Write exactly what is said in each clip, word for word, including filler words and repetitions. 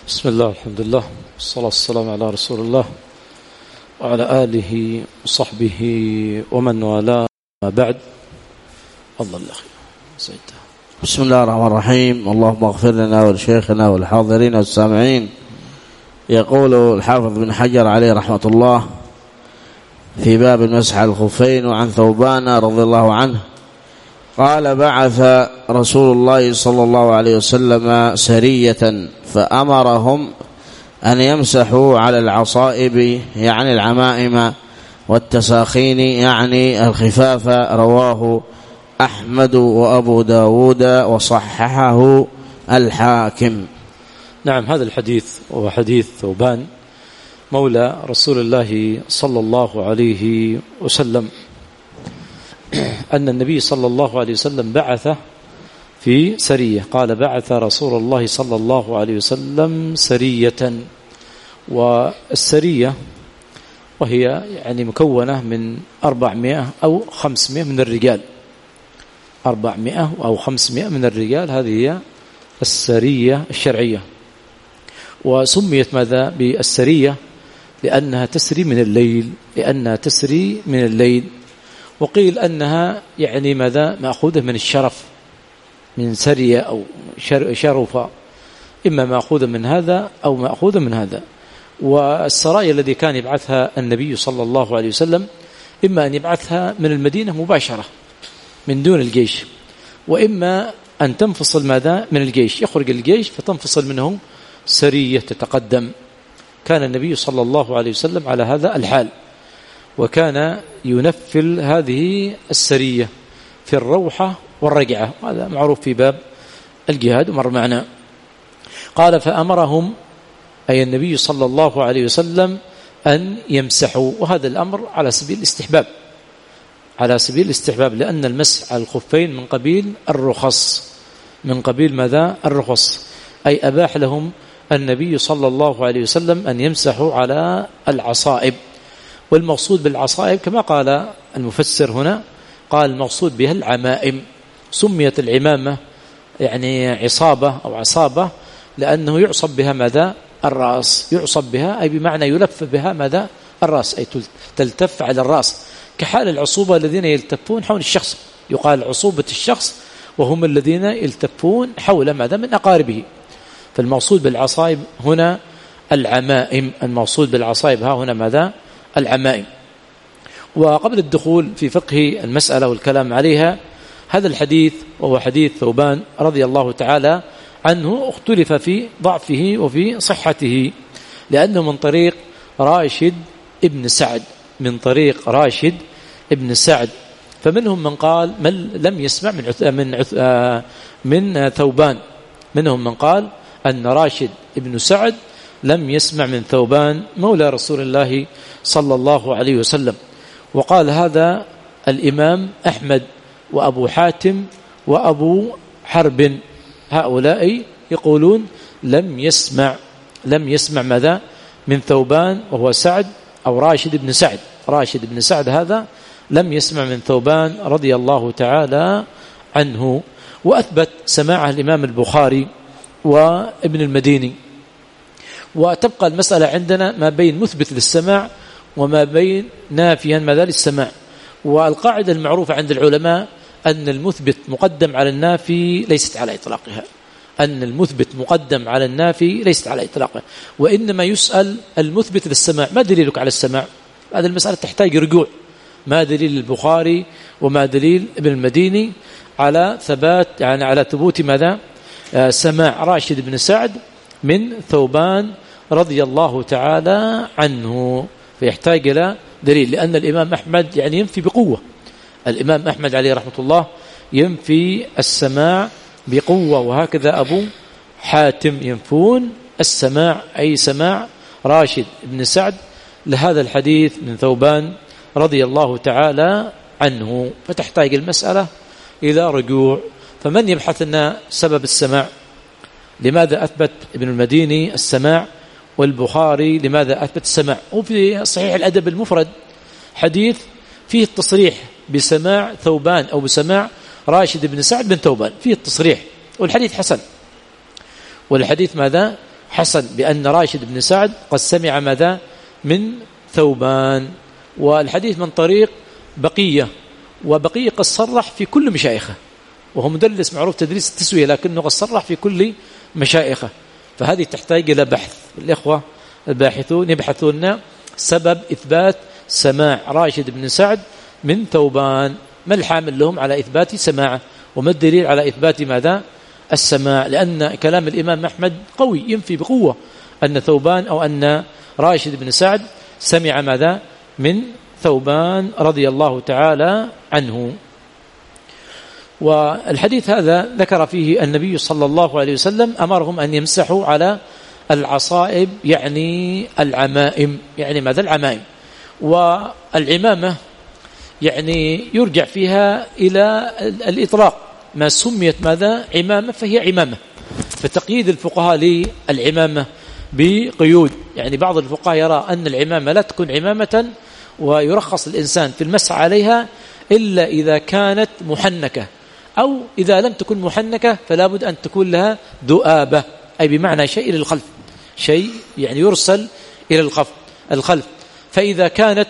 بسم الله الحمد لله والصلاة والسلام على رسول الله وعلى آله وصحبه ومن والاه. ما بعد الله الأخير سيدنا. بسم الله الرحمن الرحيم. اللهم اغفر لنا ولشيخنا والحاضرين والسامعين. يقول الحافظ بن حجر عليه رحمة الله في باب المسح على الخفين وعن ثوبان رضي الله عنه قال: بعث رسول الله صلى الله عليه وسلم سرية فأمرهم أن يمسحوا على العصائب يعني العمائم والتساخين يعني الخفاف. رواه أحمد وأبو داود وصححه الحاكم. نعم، هذا الحديث هو حديث ثوبان مولى رسول الله صلى الله عليه وسلم أن النبي صلى الله عليه وسلم بعث في سرية. قال: بعث رسول الله صلى الله عليه وسلم سرية. والسرية وهي يعني مكونة من أربعمائة أو خمسمائة من الرجال، أربعمائة أو خمسمائة من الرجال، هذه هي السرية الشرعية. وسميت ماذا بالسرية؟ لأنها تسري من الليل، لأنها تسري من الليل. وقيل أنها يعني ماذا مأخوذة من الشرف، من سرية أو شرفة، إما مأخوذة من هذا أو مأخوذة من هذا. والسرايا الذي كان يبعثها النبي صلى الله عليه وسلم إما أن يبعثها من المدينة مباشرة من دون الجيش، وإما أن تنفصل ماذا من الجيش، يخرج الجيش فتنفصل منه سرية تتقدم. كان النبي صلى الله عليه وسلم على هذا الحال، وكان ينفل هذه السرية في الروحة والرجعة، هذا معروف في باب الجهاد ومر معنا. قال: فأمرهم أي النبي صلى الله عليه وسلم أن يمسحوا، وهذا الأمر على سبيل الاستحباب، على سبيل الاستحباب، لأن المسح على الخفين من قبيل الرخص، من قبيل ماذا الرخص، أي أباح لهم النبي صلى الله عليه وسلم أن يمسحوا على العصائب. والمقصود بالعصائب كما قال المفسر هنا، قال المقصود بها العمائم. سميت العمامة يعني عصابة أو عصابة لأنه يعصب بها ماذا الرأس، يعصب بها أي بمعنى يلف بها ماذا الرأس، أي تلتف على الرأس، كحال العصوبة الذين يلتفون حول الشخص، يقال عصوبة الشخص وهم الذين يلتفون حول ماذا من أقاربه. فالمقصود بالعصائب هنا العمائم، المقصود بالعصائب ها هنا ماذا العمائم. وقبل الدخول في فقه المسألة والكلام عليها، هذا الحديث وهو حديث ثوبان رضي الله تعالى عنه اختلف في ضعفه وفي صحته، لأنه من طريق راشد ابن سعد، من طريق راشد ابن سعد. فمنهم من قال من لم يسمع من عث... من عث... من ثوبان، منهم من قال أن راشد ابن سعد لم يسمع من ثوبان مولى رسول الله صلى الله عليه وسلم. وقال هذا الإمام أحمد وأبو حاتم وأبو حرب، هؤلاء يقولون لم يسمع لم يسمع ماذا من ثوبان، وهو سعد أو راشد بن سعد، راشد بن سعد هذا لم يسمع من ثوبان رضي الله تعالى عنه. وأثبت سماعه الإمام البخاري وابن المديني. وتبقى المسألة عندنا ما بين مثبت للسماع وما بين نافيا ماذا للسماع. والقاعدة المعروفة عند العلماء أن المثبت مقدم على النافي ليست على إطلاقها، أن المثبت مقدم على النافي ليست على إطلاقها، وإنما يسأل المثبت للسماع ما دليلك على السماع. هذه المسألة تحتاج رجوع، ما دليل البخاري وما دليل ابن المديني على ثبات يعني على ثبوت ماذا سماع راشد بن سعد من ثوبان رضي الله تعالى عنه، فيحتاج إلى دليل. لأن الإمام أحمد يعني ينفي بقوة، الإمام أحمد عليه رحمة الله ينفي السماع بقوة، وهكذا أبو حاتم ينفون السماع أي سماع راشد بن سعد لهذا الحديث من ثوبان رضي الله تعالى عنه. فتحتاج المسألة إلى رجوع. فمن يبحث لنا سبب السماع؟ لماذا أثبت ابن المديني السماع والبخاري لماذا أثبت السماع؟ وفي صحيح الأدب المفرد حديث فيه التصريح بسماع ثوبان أو بسماع راشد بن سعد بن ثوبان، فيه التصريح، والحديث حسن، والحديث ماذا حسن بأن راشد بن سعد قد سمع ماذا من ثوبان. والحديث من طريق بقية، وبقية قد صرح في كل مشايخه، وهو مدلس معروف تدريس التسوية، لكنه قد صرح في كل مشايخه، فهذه تحتاج إلى بحث. الإخوة الباحثون يبحثون سبب إثبات سماع راشد بن سعد من ثوبان، ما الحامل لهم على إثبات سماعه، وما الدليل على إثبات ماذا السماع، لأن كلام الإمام أحمد قوي ينفي بقوة أن ثوبان أو أن راشد بن سعد سمع ماذا من ثوبان رضي الله تعالى عنه. والحديث هذا ذكر فيه النبي صلى الله عليه وسلم أمرهم أن يمسحوا على العصائب، يعني العمائم، يعني ماذا العمائم. والعمامة يعني يرجع فيها إلى الإطلاق، ما سميت ماذا عمامة فهي عمامة. فتقييد الفقهاء للعمامة بقيود، يعني بعض الفقهاء يرى أن العمامة لا تكون عمامة ويرخص الإنسان في المسح عليها إلا إذا كانت محنكة، أو إذا لم تكن محنكة فلا بد أن تكون لها دؤابة، أي بمعنى شيء إلى الخلف، شيء يعني يرسل إلى الخلف الخلف فإذا كانت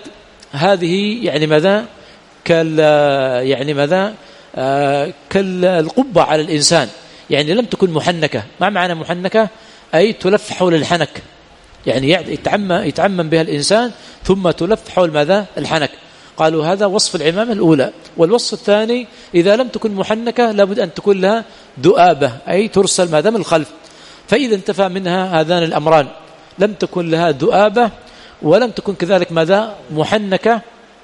هذه يعني ماذا كال يعني ماذا آه كالقبة على الإنسان، يعني لم تكن محنكة. ما معنى محنكة؟ أي تلف حول الحنك، يعني يتعمم يتعمم بها الإنسان ثم تلف حول ماذا الحنك. قالوا هذا وصف العمامة الأولى. والوصف الثاني إذا لم تكن محنكة لابد أن تكون لها دؤابة، أي ترسل ماذا من الخلف. فإذا انتفى منها هذان الأمران، لم تكن لها دؤابة ولم تكن كذلك ماذا محنكة،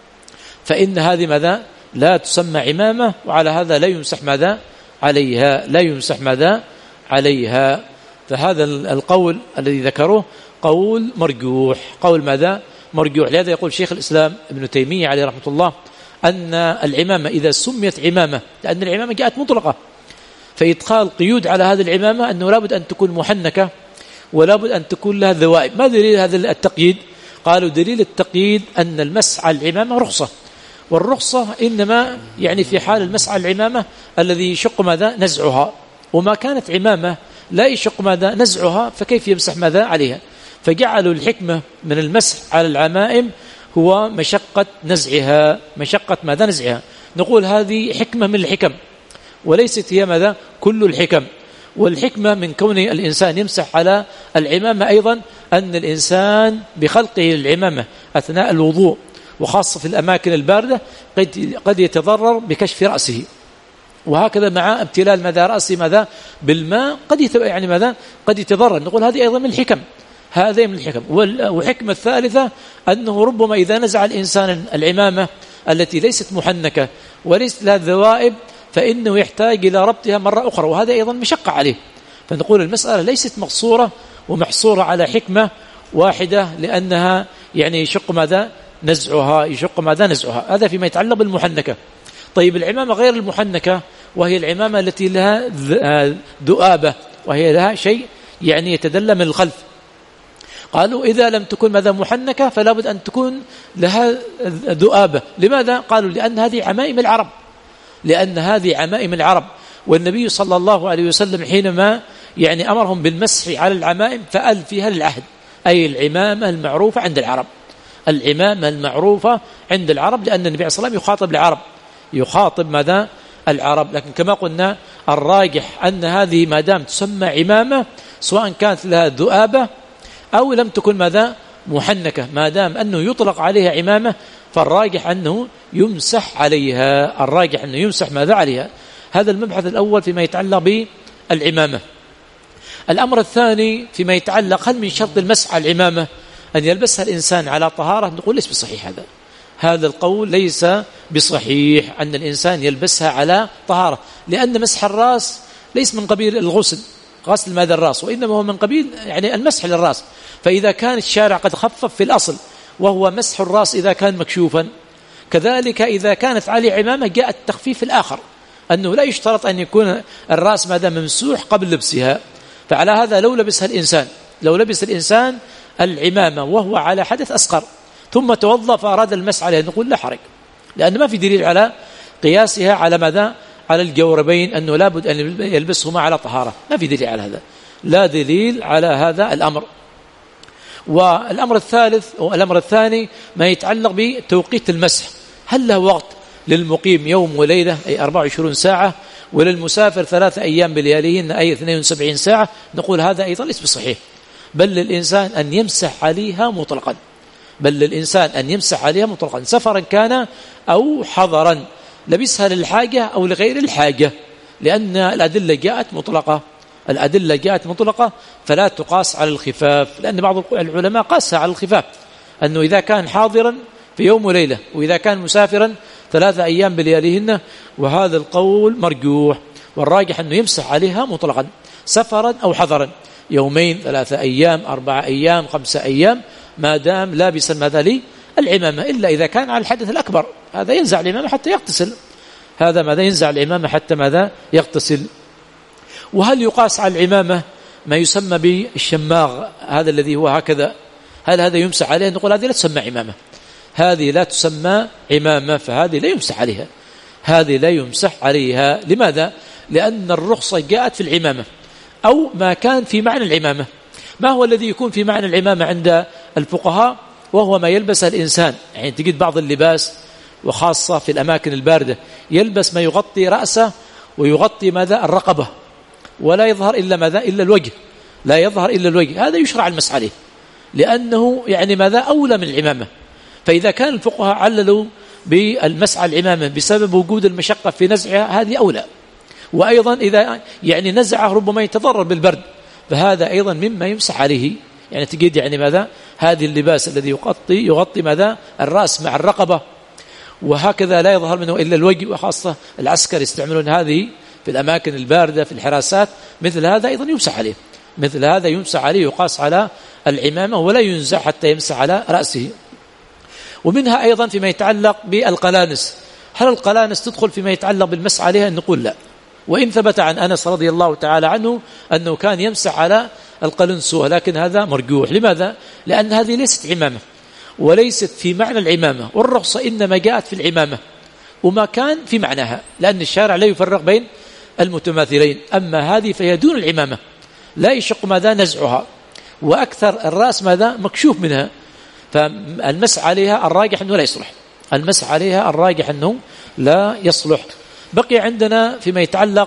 فإن هذه ماذا لا تسمى عمامة، وعلى هذا لا يمسح ماذا عليها، لا يمسح ماذا عليها. فهذا القول الذي ذكروه قول مرجوح، قول ماذا مرجوح. لهذا يقول شيخ الإسلام ابن تيمية عليه رحمة الله أن العمامة إذا سميت عمامة، لأن العمامة جاءت مطلقة، فإدخال قيود على هذه العمامة أنه لابد أن تكون محنكة ولابد أن تكون لها ذوائب. ما دليل هذا التقييد؟ قالوا دليل التقييد أن المسح على العمامة رخصة، والرخصة إنما يعني في حال المسح على العمامة الذي يشق ماذا نزعها، وما كانت عمامة لا يشق ماذا نزعها فكيف يمسح ماذا عليها. فجعلوا الحكمة من المسح على العمائم هو مشقة نزعها، مشقة ماذا نزعها. نقول هذه حكمة من الحكم وليست هي ماذا كل الحكم. والحكمة من كون الإنسان يمسح على العمامة أيضا أن الإنسان بخلقه للعمامة أثناء الوضوء وخاصة في الأماكن الباردة قد قد يتضرر بكشف رأسه، وهكذا مع ابتلال ماذا رأسه ماذا بالماء قد يعني ماذا قد يتضرر. نقول هذه أيضا من الحكم، هذه من الحكم. والحكمة الثالثة أنه ربما إذا نزع الإنسان العمامة التي ليست محنكة وليست لها ذوائب فإنه يحتاج إلى ربطها مرة أخرى، وهذا أيضا مشقة عليه. فنقول المسألة ليست مقصورة ومحصورة على حكمة واحدة، لأنها يعني يشق ماذا نزعها، يشق ماذا نزعها. هذا فيما يتعلق بالمحنكة. طيب العمامة غير المحنكة وهي العمامة التي لها ذؤابة وهي لها شيء يعني يتدلى من الخلف، قالوا إذا لم تكن ماذا محنكة فلا بد أن تكون لها ذؤابة. لماذا؟ قالوا لأن هذه عمائم العرب، لأن هذه عمائم العرب. والنبي صلى الله عليه وسلم حينما يعني أمرهم بالمسح على العمائم فأل فيها للعهد، أي العمامة المعروفة عند العرب، العمامة المعروفة عند العرب، لأن النبي صلى الله عليه وسلم يخاطب العرب، يخاطب ماذا العرب. لكن كما قلنا الراجح أن هذه ما دام تسمى عمامة سواء كانت لها ذؤابة أو لم تكن ماذا محنكة، ما دام أنه يطلق عليها عمامة فالراجح أنه يمسح عليها، الراجح أنه يمسح ماذا عليها. هذا المبحث الأول فيما يتعلق بالعمامة. الأمر الثاني فيما يتعلق هل من شرط المسح على العمامة أن يلبسها الإنسان على طهارة؟ نقول ليس بصحيح هذا، هذا القول ليس بصحيح أن الإنسان يلبسها على طهارة، لأن مسح الرأس ليس من قبيل الغسل، غسل ماذا الرأس، وإنما هو من قبيل يعني المسح للرأس. فإذا كان الشارع قد خفف في الأصل وهو مسح الرأس إذا كان مكشوفا، كذلك إذا كانت عليه عمامة جاء التخفيف الآخر أنه لا يشترط أن يكون الرأس ماذا ممسوح قبل لبسها. فعلى هذا لو لبسها الإنسان لو لبس الإنسان العمامة وهو على حدث أصغر ثم توضأ فأراد المسح عليه نقول لا حرج، لأن ما في دليل على قياسها على ماذا على الجوربين أنه لابد أن يلبسهما على طهارة، ما في دليل على هذا. لا دليل على هذا الأمر. والأمر الثالث أو الأمر الثاني ما يتعلق بتوقيت المسح، هل له وقت للمقيم يوم وليلة أي أربعة وعشرين ساعة، وللمسافر ثلاثة أيام بلياليهن أي اثنين وسبعين ساعة؟ نقول هذا أيضا ليس بصحيح، بل للإنسان أن يمسح عليها مطلقا، بل للإنسان أن يمسح عليها مطلقا سفرا كان أو حضرا، لبسها للحاجة أو لغير الحاجة، لأن الأدلة جاءت مطلقة، الأدلة جاءت مطلقة فلا تقاس على الخفاف، لأن بعض العلماء قاسها على الخفاف، أنه إذا كان حاضرا في يوم وليلة، وإذا كان مسافرا ثلاثة أيام بلياليهن، وهذا القول مرجوح، والراجح أنه يمسح عليها مطلقا سفرا أو حضرا، يومين ثلاثة أيام أربعة أيام خمسة أيام، ما دام لابسا ماذا لي العمامة، إلا إذا كان على الحدث الأكبر، هذا ينزع العمامة حتى يغتسل، هذا ماذا ينزع العمامة حتى ماذا يغتسل. وهل يقاس على العمامة ما يسمى بالشماغ، هذا الذي هو هكذا، هل هذا يمسح عليه؟ نقول هذه لا تسمى عمامة، هذه لا تسمى عمامة، فهذه لا يمسح عليها، هذه لا يمسح عليها. لماذا؟ لأن الرخصة جاءت في العمامة أو ما كان في معنى العمامة. ما هو الذي يكون في معنى العمامة عند الفقهاء؟ وهو ما يلبسه الإنسان، يعني تجد بعض اللباس وخاصة في الأماكن الباردة يلبس ما يغطي رأسه ويغطي ماذا الرقبة، ولا يظهر إلا ماذا إلا الوجه، لا يظهر إلا الوجه، هذا يشرع المسح عليه، لأنه يعني ماذا أولى من العمامة. فإذا كان الفقهاء عللوا بالمسح على العمامة بسبب وجود المشقة في نزعها، هذه أولى. وأيضا إذا يعني نزعه ربما يتضرر بالبرد، فهذا أيضا مما يمسح عليه، يعني تجد يعني ماذا هذه اللباس الذي يغطي يغطي ماذا الرأس مع الرقبة، وهكذا لا يظهر منه إلا الوجه، وخاصة العسكر يستعملون هذه في الأماكن الباردة في الحراسات، مثل هذا أيضا يمسح عليه، مثل هذا يمسح عليه يقاس على العمامة، ولا ينزع حتى يمسح على رأسه. ومنها أيضا فيما يتعلق بالقلانس، هل القلانس تدخل فيما يتعلق بالمسح عليها؟ نقول لا، وإن ثبت عن أنس رضي الله تعالى عنه أنه كان يمسح على القلنسوة، لكن هذا مرجوح. لماذا؟ لأن هذه ليست عمامة وليست في معنى العمامة، والرخصة إنما جاءت في العمامة وما كان في معناها، لأن الشارع لا يفرق بين المتماثلين. أما هذه فهي دون العمامة، لا يشق ماذا نزعها، وأكثر الرأس ماذا مكشوف منها، فالمسح عليها الراجح أنه لا يصلح، المسح عليها الراجح أنه لا يصلح. بقي عندنا فيما يتعلق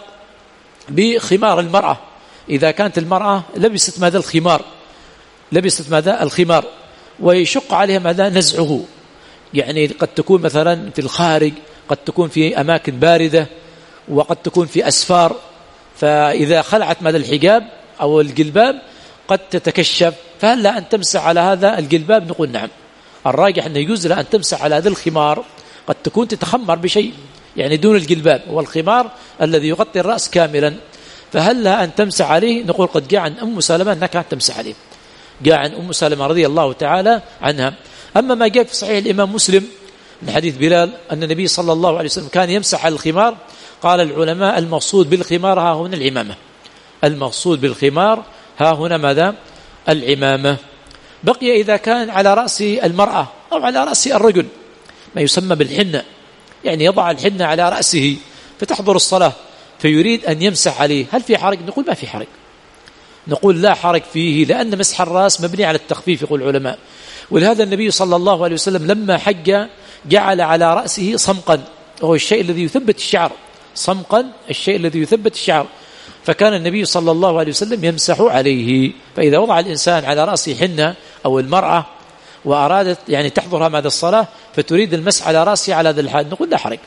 بخمار المرأة، إذا كانت المرأة لبست ماذا الخمار، لبست ماذا الخمار، ويشق عليها ماذا نزعه، يعني قد تكون مثلا في الخارج، قد تكون في أماكن باردة، وقد تكون في أسفار، فإذا خلعت ماذا الحجاب أو الجلباب قد تتكشف، فهل لا أن تمسح على هذا الجلباب؟ نقول نعم، الراجح أنه يجوز لها أن تمسح على هذا الخمار، قد تكون تتخمر بشيء يعني دون الجلباب، والخمار الذي يغطي الرأس كاملا، فهل لها أن تمسح عليه؟ نقول قد جاء عن أم سلمة أنها كانت تمسح عليه، جاء عن أم سلمة رضي الله تعالى عنها. أما ما جاء في صحيح الإمام مسلم من حديث بلال أن النبي صلى الله عليه وسلم كان يمسح على الخمار، قال العلماء المقصود بالخمار ها هنا العمامة، المقصود بالخمار ها هنا ماذا العمامة. بقي إذا كان على رأس المرأة أو على رأس الرجل ما يسمى بالحنة، يعني يضع الحنة على رأسه فتحضر الصلاة فيريد أن يمسح عليه، هل في حرج؟ نقول ما في حرج، نقول لا حرج فيه، لأن مسح الرأس مبني على التخفيف يقول العلماء. ولهذا النبي صلى الله عليه وسلم لما حج جعل على رأسه صمقا، وهو الشيء الذي يثبت الشعر، صمقا الشيء الذي يثبت الشعر، فكان النبي صلى الله عليه وسلم يمسح عليه. فإذا وضع الإنسان على رأسه حنة أو المرأة وأرادت يعني تحضر هذه الصلاة فتريد المسح على رأسه على هذا الحال، نقول لا حرج،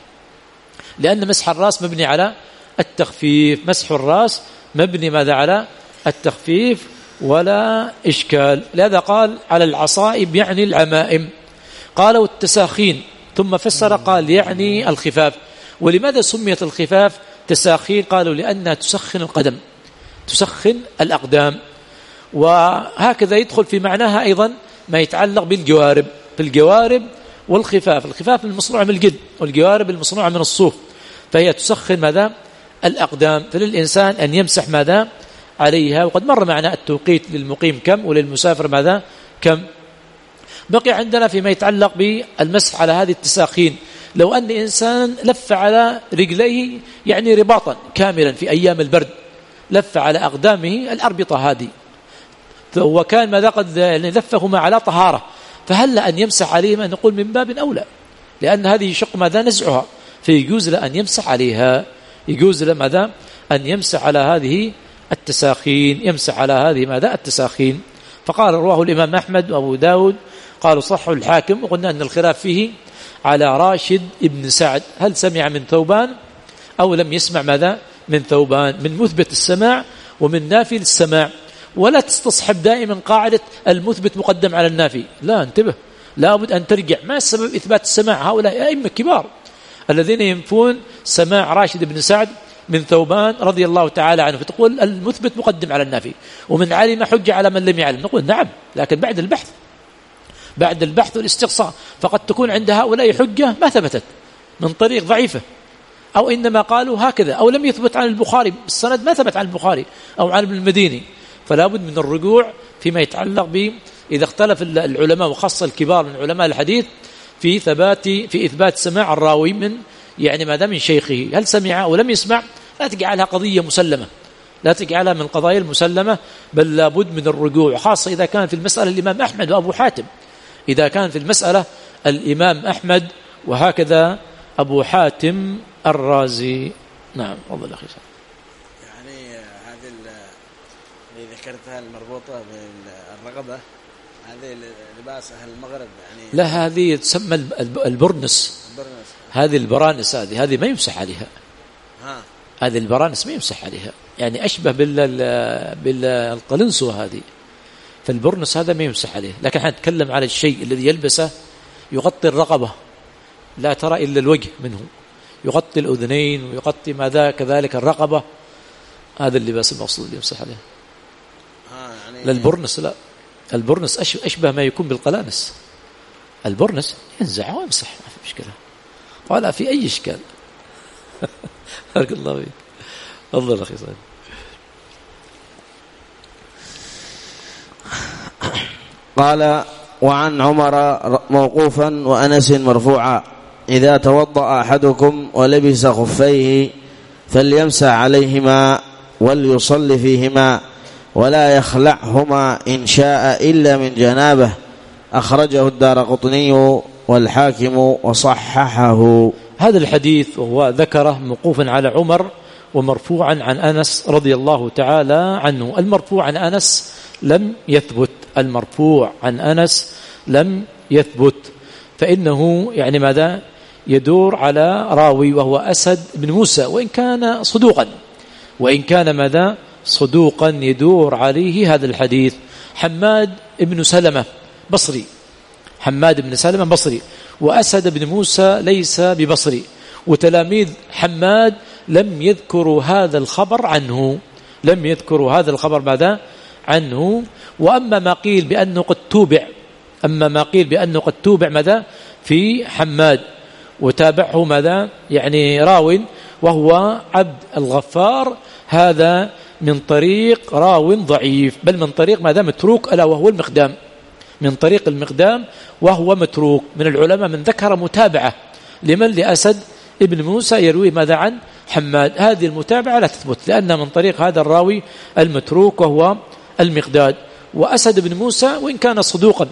لأن مسح الرأس مبني على التخفيف، مسح الرأس مبني ماذا على التخفيف ولا إشكال. لهذا قال على العصائب يعني العمائم، قالوا التساخين، ثم فسر قال يعني الخفاف. ولماذا سميت الخفاف تساخين؟ قالوا لأنها تسخن القدم، تسخن الأقدام. وهكذا يدخل في معناها أيضا ما يتعلق بالجوارب، في الجوارب والخفاف، الخفاف المصنوع من الجلد والجوارب المصنوعة من الصوف، فهي تسخن ماذا الأقدام، فللإنسان أن يمسح ماذا عليها. وقد مر معنا التوقيت للمقيم كم وللمسافر ماذا كم. بقي عندنا فيما يتعلق بالمسح على هذه التساخين، لو أن إنسان لف على رجليه يعني رباطا كاملا في أيام البرد، لف على أقدامه الأربطة هذه، وكان ماذا قد يعني لفهما على طهارة، فهل أن يمسح عليهما؟ نقول من باب أولى، لأن هذه شق ماذا نزعها، فيجوز له أن يمسح عليها، يجوز له ماذا أن يمسح على هذه التساخين، يمسح على هذه ماذا التساخين. فقال رواه الإمام أحمد وأبو داود قالوا صحوا الحاكم، وقلنا أن الخلاف فيه على راشد ابن سعد، هل سمع من ثوبان أو لم يسمع ماذا من ثوبان، من مثبت السماع ومن نافي السماع. ولا تستصحب دائما قاعدة المثبت مقدم على النافي، لا، انتبه، لابد أن ترجع ما سبب إثبات السماع. هؤلاء أئمة كبار الذين ينفون سماع راشد بن سعد من ثوبان رضي الله تعالى عنه، فتقول المثبت مقدم على النافي، ومن علم حجة على من لم يعلم. نقول نعم، لكن بعد البحث بعد البحث والاستقصاء، فقد تكون عند هؤلاء حجة ما ثبتت من طريق ضعيفة، أو إنما قالوا هكذا، أو لم يثبت عن البخاري السند، ما ثبت عن البخاري أو عن ابن المديني. فلا بد من الرجوع فيما يتعلق ب إذا اختلف العلماء وخاصة الكبار من علماء الحديث في ثبات في إثبات سماع الراوي من يعني ماذا من شيخه، هل سمع أو لم يسمع. لا تجعلها قضية مسلمة، لا تجعلها من القضايا المسلمة، بل لابد من الرجوع، خاصة إذا كان في المسألة الإمام أحمد وأبو حاتم، إذا كان في المسألة الإمام أحمد وهكذا أبو حاتم الرازي. نعم، والله أخي. يعني هذه اللي ذكرتها المربوطة بالرقبة، هذه لباس أهل المغرب يعني. لا، هذه تسمى البرنس، هذه البرانس، هذه هذه ما يمسح عليها، ها هذه البرانس ما يمسح عليها، يعني أشبه بال بالقلنسو هذه، فالبرنس هذا ما يمسح عليه. لكن احنا نتكلم على الشيء الذي يلبسه يغطي الرقبة، لا ترى إلا الوجه منه، يغطي الأذنين ويغطي ماذا كذلك الرقبة، هذا اللباس المقصود اللي يمسح عليه. يعني لا البرنس، لا، البرنس أشبه ما يكون بالقلانس، البرنس ينزع ويمسح ما في مشكلة ولا في أي إشكال. بارك الله فيك. الله الأخي صحيح. قال وعن عمر موقوفا وأنس مرفوعا إذا توضأ أحدكم ولبس خفيه فليمسح عليهما وليصلي فيهما ولا يخلعهما إن شاء إلا من جنابه. أخرجه الدارقطني والحاكم وصححه. هذا الحديث وهو ذكره موقوفا على عمر ومرفوعا عن أنس رضي الله تعالى عنه. المرفوع عن أنس لم يثبت، المرفوع عن أنس لم يثبت، فإنه يعني ماذا يدور على راوي وهو أسد بن موسى، وإن كان صدوقا، وإن كان ماذا صدوقا يدور عليه هذا الحديث. حماد بن سلمة بصري، حماد بن سلمة بصري، وأسد بن موسى ليس ببصري، وتلاميذ حماد لم يذكروا هذا الخبر عنه، لم يذكروا هذا الخبر ماذا عنه. وأما ما قيل بأنه قد توبع، أما ما قيل بأنه قد توبع ماذا في حماد وتابعه ماذا يعني راو وهو عبد الغفار، هذا من طريق راو ضعيف، بل من طريق ماذا متروك، ألا وهو المقدام، من طريق المقدام وهو متروك. من العلماء من ذكر متابعة لمن لأسد ابن موسى يروي ماذا عن حماد، هذه المتابعة لا تثبت لأن من طريق هذا الراوي المتروك وهو المقداد. وأسد بن موسى وإن كان صدوقا،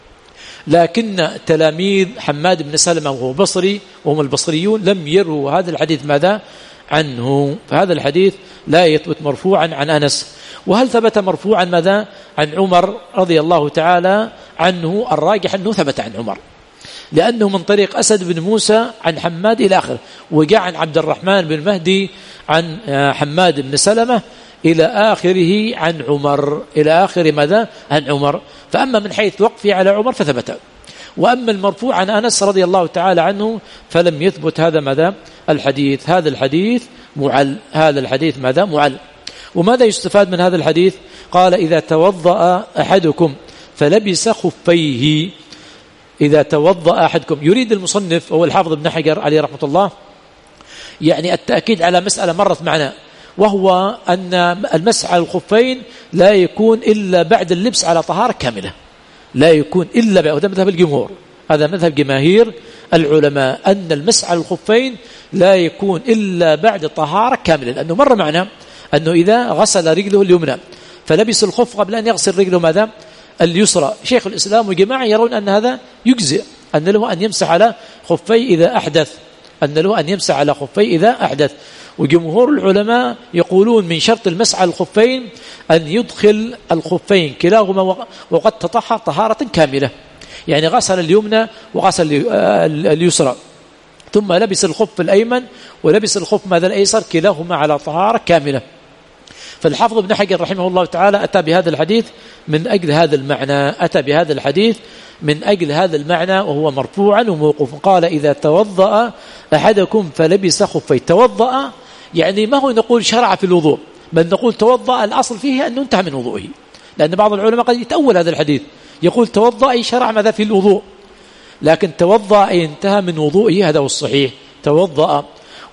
لكن تلاميذ حماد بن سلمة وهو بصري وهم البصريون لم يروا هذا الحديث ماذا عنه، فهذا الحديث لا يثبت مرفوعا عن أنس. وهل ثبت مرفوعا ماذا عن عمر رضي الله تعالى عنه؟ الراجح أنه ثبت عن عمر، لأنه من طريق أسد بن موسى عن حماد إلى آخر، وجاء عن عبد الرحمن بن مهدي عن حماد بن سلمة إلى آخره عن عمر، إلى آخر ماذا عن عمر. فأما من حيث وقفي على عمر فثبت، وأما المرفوع عن أنس رضي الله تعالى عنه فلم يثبت هذا ماذا الحديث، هذا الحديث معل، هذا الحديث ماذا معل. وماذا يستفاد من هذا الحديث؟ قال إذا توضأ أحدكم فلبس خفيه، إذا توضأ أحدكم، يريد المصنف هو الحافظ ابن حجر عليه رحمة الله يعني التأكيد على مسألة مرت معنا، وهو أن المسح على الخفين لا يكون إلا بعد اللبس على طهارة كاملة، لا يكون إلا بعد، وهذا مذهب الجمهور، هذا مذهب جماهير العلماء أن المسح على الخفين لا يكون إلا بعد طهارة كاملة، لأنه مر معنا أنه إذا غسل رجله اليمنى فلبس الخف قبل أن يغسل رجله ماذا اليسرى، شيخ الإسلام وجماعة يرون أن هذا يجزئ، أن له أن يمسح على خفي إذا أحدث، أن له أن يمسح على خفي إذا أحدث. وجمهور العلماء يقولون من شرط المسح على الخفين أن يدخل الخفين كلاهما وقد تطهر طهارة كاملة، يعني غسل اليمنى وغسل اليسرى ثم لبس الخف الأيمن ولبس الخف ماذا الأيسر، كلاهما على طهارة كاملة. فالحافظ ابن حجر رحمه الله تعالى أتى بهذا الحديث من أجل هذا المعنى، أتى بهذا الحديث من أجل هذا المعنى وهو مرفوعا وموقوف. قال إذا توضأ أحدكم فلبس خفيه. توضأ يعني ما هو نقول شرع في الوضوء، بل نقول توضأ الأصل فيه أنه انتهى من وضوئه، لأن بعض العلماء قد يتأول هذا الحديث يقول توضأ أي شرع ماذا في الوضوء، لكن توضأ أي انتهى من وضوئه، هذا هو الصحيح توضأ.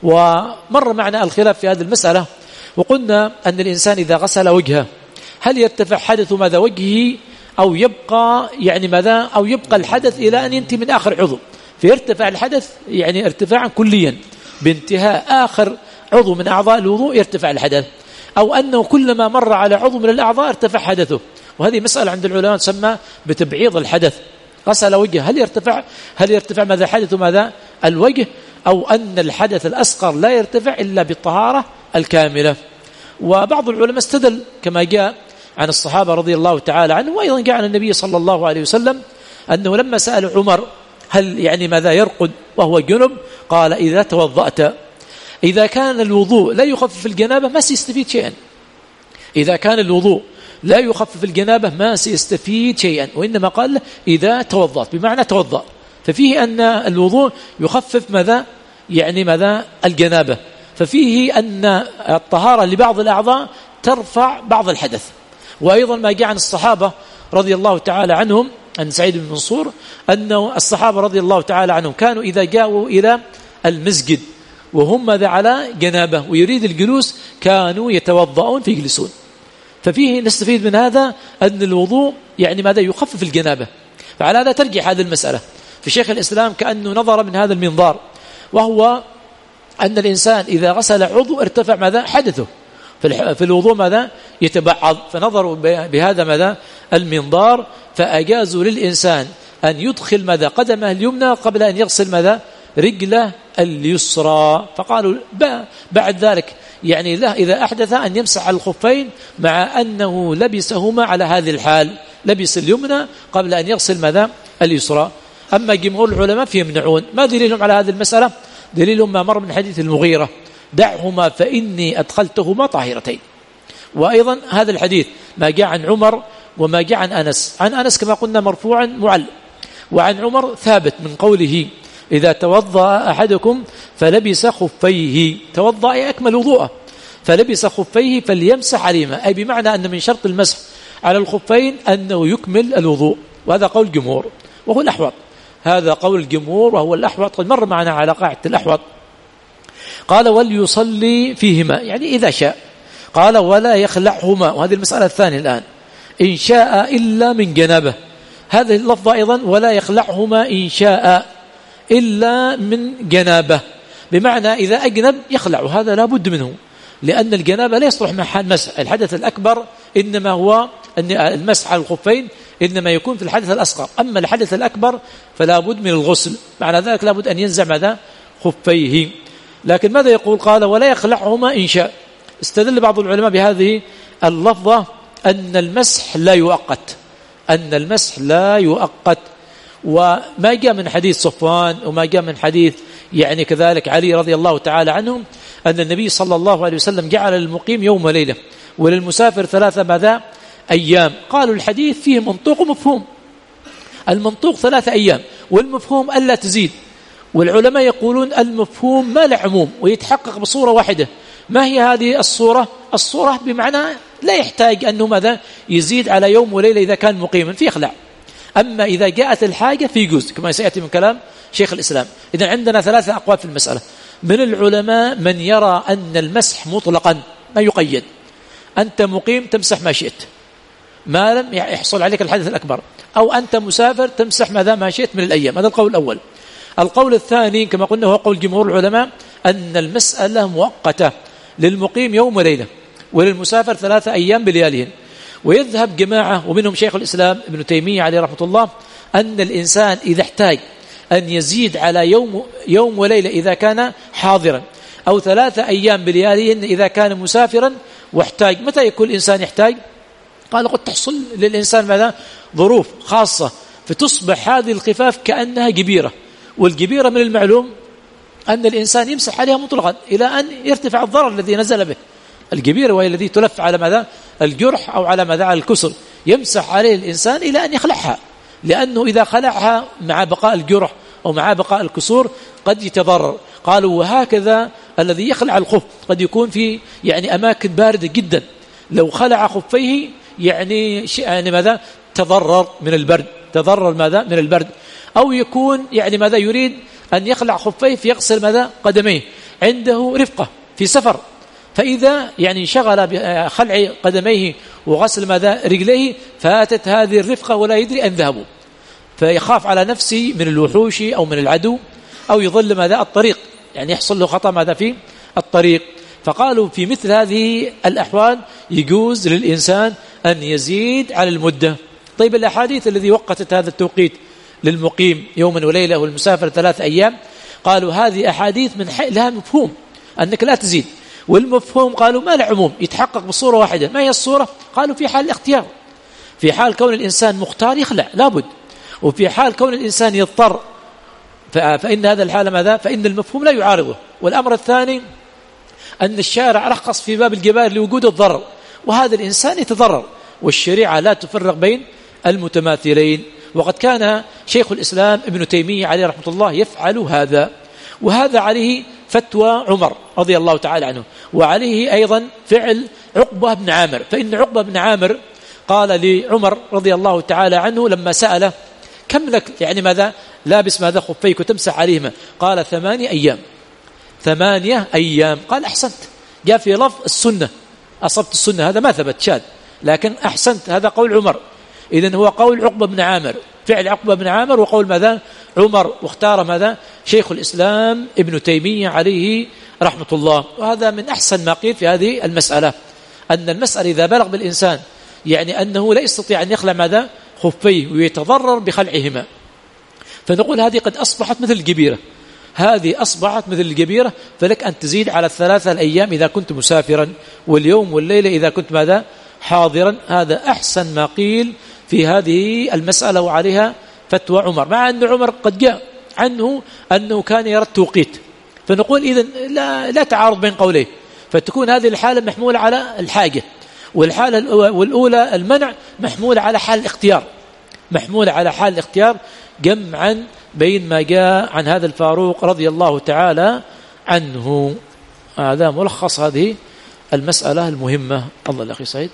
ومر معنا الخلاف في هذه المسألة، وقلنا أن الإنسان إذا غسل وجهه هل يرتفع حدث ماذا وجهه أو يبقى يعني ماذا أو يبقى الحدث إلى أن ينتهي من آخر عضو، فيرتفع الحدث يعني ارتفاعا كليا بانتهاء آخر عضو من أعضاء الوضوء يرتفع الحدث، أو أنه كلما مر على عضو من الأعضاء ارتفع حدثه. وهذه مسألة عند العلماء تسمى بتبعيض الحدث. غسل وجهه هل يرتفع هل يرتفع ماذا حدث ماذا الوجه، أو أن الحدث الأصغر لا يرتفع إلا بالطهارة الكاملة. وبعض العلماء استدل كما جاء عن الصحابة رضي الله تعالى عنهم، وأيضا جاء عن النبي صلى الله عليه وسلم أنه لما سأل عمر هل يعني ماذا يرقد وهو جنب، قال إذا توضأت. إذا كان الوضوء لا يخفف الجنابة ما سيستفيد شيئا، إذا كان الوضوء لا يخفف الجنابة ما سيستفيد شيئا، وإنما قال إذا توضأت بمعنى توضأ، ففيه أن الوضوء يخفف ماذا يعني ماذا الجنابة، ففيه أن الطهارة لبعض الأعضاء ترفع بعض الحدث. وأيضا ما جاء عن الصحابة رضي الله تعالى عنهم عن سعيد بن منصور أنه الصحابة رضي الله تعالى عنهم كانوا إذا جاءوا إلى المسجد وهم ماذا على جنابه ويريد الجلوس كانوا يتوضؤون فيجلسون. ففيه نستفيد من هذا أن الوضوء يعني ماذا يخفف الجنابة. فعلى هذا ترجع هذه المسألة في شيخ الإسلام كأنه نظر من هذا المنظار، وهو أن الإنسان إذا غسل عضو ارتفع ماذا حدثه في الوضوء ماذا يتبعض، فنظروا بهذا ماذا المنظار، فأجازوا للإنسان أن يدخل ماذا قدمه اليمنى قبل أن يغسل ماذا رجله اليسرى. فقالوا بعد ذلك يعني له إذا أحدث أن يمسح على الخفين مع أنه لبسهما على هذه الحال، لبس اليمنى قبل أن يغسل ماذا اليسرى. أما جمهور العلماء فيمنعون. ما دليلهم على هذه المسألة؟ دليلهم ما مر من حديث المغيرة دعهما فإني أدخلتهما طاهرتين. وأيضا هذا الحديث ما جاء عن عمر وما جاء عن أنس، عن أنس كما قلنا مرفوعا معل، وعن عمر ثابت من قوله إذا توضأ أحدكم فلبس خفيه، توضأ أكمل وضوءه، فلبس خفيه فليمسح عليهما، أي بمعنى أن من شرط المسح على الخفين أنه يكمل الوضوء. وهذا قول الجمهور وهو الأحوط، هذا قول الجمهور وهو الأحوط، قد مر معنا على قاعدة الأحوط. قال وليصلي فيهما يعني إذا شاء. قال ولا يخلعهما، وهذه المسألة الثانية الآن، إن شاء إلا من جنابه. هذه اللفظة أيضا ولا يخلعهما إن شاء إلا من جنابه، بمعنى إذا أجنب يخلع، هذا لا بد منه، لأن الجنابة لا يصلح محل مسح. الحدث الأكبر إنما هو أن المسح على الخفين إنما يكون في الحدث الأصغر، أما الحدث الأكبر فلا بد من الغسل، معنى ذلك لا بد أن ينزع ماذا خفيه. لكن ماذا يقول؟ قال ولا يخلعهما إن شاء. استدل بعض العلماء بهذه اللفظة أن المسح لا يؤقت، أن المسح لا يؤقت. وما جاء من حديث صفوان وما جاء من حديث يعني كذلك علي رضي الله تعالى عنهم أن النبي صلى الله عليه وسلم جعل للمقيم يوم وليلة وللمسافر ثلاثة ماذا أيام. قالوا الحديث فيه منطوق ومفهوم، المنطوق ثلاثة أيام والمفهوم ألا تزيد. والعلماء يقولون المفهوم ما له عموم ويتحقق بصورة واحدة. ما هي هذه الصورة؟ الصورة بمعنى لا يحتاج أنه ماذا يزيد على يوم وليلة إذا كان مقيما في إخلاع، أما إذا جاءت الحاجة في جزء كما سيأتي من كلام شيخ الإسلام. إذن عندنا ثلاثة أقوال في المسألة. من العلماء من يرى أن المسح مطلقا ما يقيد، أنت مقيم تمسح ما شئت ما لم يحصل عليك الحدث الأكبر، أو أنت مسافر تمسح ماذا ما شئت من الأيام. هذا القول الأول. القول الثاني كما قلنا هو قول جمهور العلماء أن المسألة مؤقتة للمقيم يوم وليلة، وللمسافر ثلاثة أيام بلياليهن. ويذهب جماعة ومنهم شيخ الإسلام ابن تيمية عليه رحمة الله أن الإنسان إذا احتاج أن يزيد على يوم, يوم وليلة إذا كان حاضرا، أو ثلاثة أيام بلياليهن إذا كان مسافرا واحتاج. متى يكون الإنسان يحتاج؟ قال قد تحصل للإنسان ماذا؟ ظروف خاصة، فتصبح هذه الخفاف كأنها جبيرة، والجبيرة من المعلوم أن الإنسان يمسح عليها مطلقا إلى أن يرتفع الضرر الذي نزل به. الجبيرة وهي التي تلف على ماذا؟ الجرح أو على ماذا؟ على الكسر، يمسح عليه الإنسان إلى أن يخلعها، لأنه إذا خلعها مع بقاء الجرح أو مع بقاء الكسور قد يتضرر. قالوا وهكذا الذي يخلع الخف قد يكون في يعني أماكن باردة جدا، لو خلع خفيه يعني يعني ماذا؟ تضرر من البرد، تضرر ماذا؟ من البرد. أو يكون يعني ماذا؟ يريد أن يخلع خفيه فيغسل ماذا؟ قدميه، عنده رفقة في سفر، فإذا يعني شغل بخلع قدميه وغسل ماذا؟ رجليه، فاتت هذه الرفقة ولا يدري أن ذهبوا، فيخاف على نفسه من الوحوش أو من العدو، أو يظل ماذا؟ الطريق، يعني يحصل له خطأ ماذا؟ في الطريق. فقالوا في مثل هذه الأحوال يجوز للإنسان أن يزيد على المدة. طيب الأحاديث الذي وقتت هذا التوقيت للمقيم يوما وليلة والمسافر ثلاث أيام، قالوا هذه أحاديث من لها مفهوم أنك لا تزيد، والمفهوم قالوا ما له عموم، يتحقق بصورة واحدة. ما هي الصورة؟ قالوا في حال الاختيار، في حال كون الإنسان مختار يخلع لابد، وفي حال كون الإنسان يضطر فإن هذا الحالة ماذا؟ فإن المفهوم لا يعارضه. والأمر الثاني أن الشارع رخص في باب الجبائر لوجود الضرر، وهذا الإنسان يتضرر، والشريعة لا تفرق بين المتماثلين. وقد كان شيخ الإسلام ابن تيمية عليه رحمة الله يفعل هذا، وهذا عليه فتوى عمر رضي الله تعالى عنه، وعليه أيضا فعل عقبة بن عامر. فإن عقبة بن عامر قال لعمر رضي الله تعالى عنه لما سأله كم لك يعني ماذا لابس ماذا خفيك وتمسح عليهما؟ قال ثمانية أيام. ثمانية أيام. قال أحسنت، جاء في لفظ السنة، أصبت السنة، هذا ما ثبت شاذ، لكن أحسنت، هذا قول عمر. إذن هو قول عقبة بن عامر، فعل عقبة بن عامر وقول ماذا؟ عمر، واختار ماذا؟ شيخ الإسلام ابن تيمية عليه رحمة الله. وهذا من أحسن ما قيل في هذه المسألة، أن المسألة إذا بلغ بالإنسان يعني أنه لا يستطيع أن يخلع ماذا؟ خفيه، ويتضرر بخلعهما، فنقول هذه قد أصبحت مثل الجبيرة، هذه أصبحت مثل الجبيرة، فلك أن تزيد على الثلاثة الأيام إذا كنت مسافرا، واليوم والليلة إذا كنت ماذا؟ حاضرا. هذا أحسن ما قيل في هذه المسألة، وعليها فتوى عمر، مع أن عمر قد جاء عنه أنه كان يرى التوقيت. فنقول إذن لا, لا تعارض بين قوليه، فتكون هذه الحالة محمولة على الحاجة، والحالة والأولى المنع محمولة على حال الاختيار، محمولة على حال الاختيار، جمعا بين ما جاء عن هذا الفاروق رضي الله تعالى عنه. هذا ملخص هذه المسألة المهمة. الله الأخي سعيد.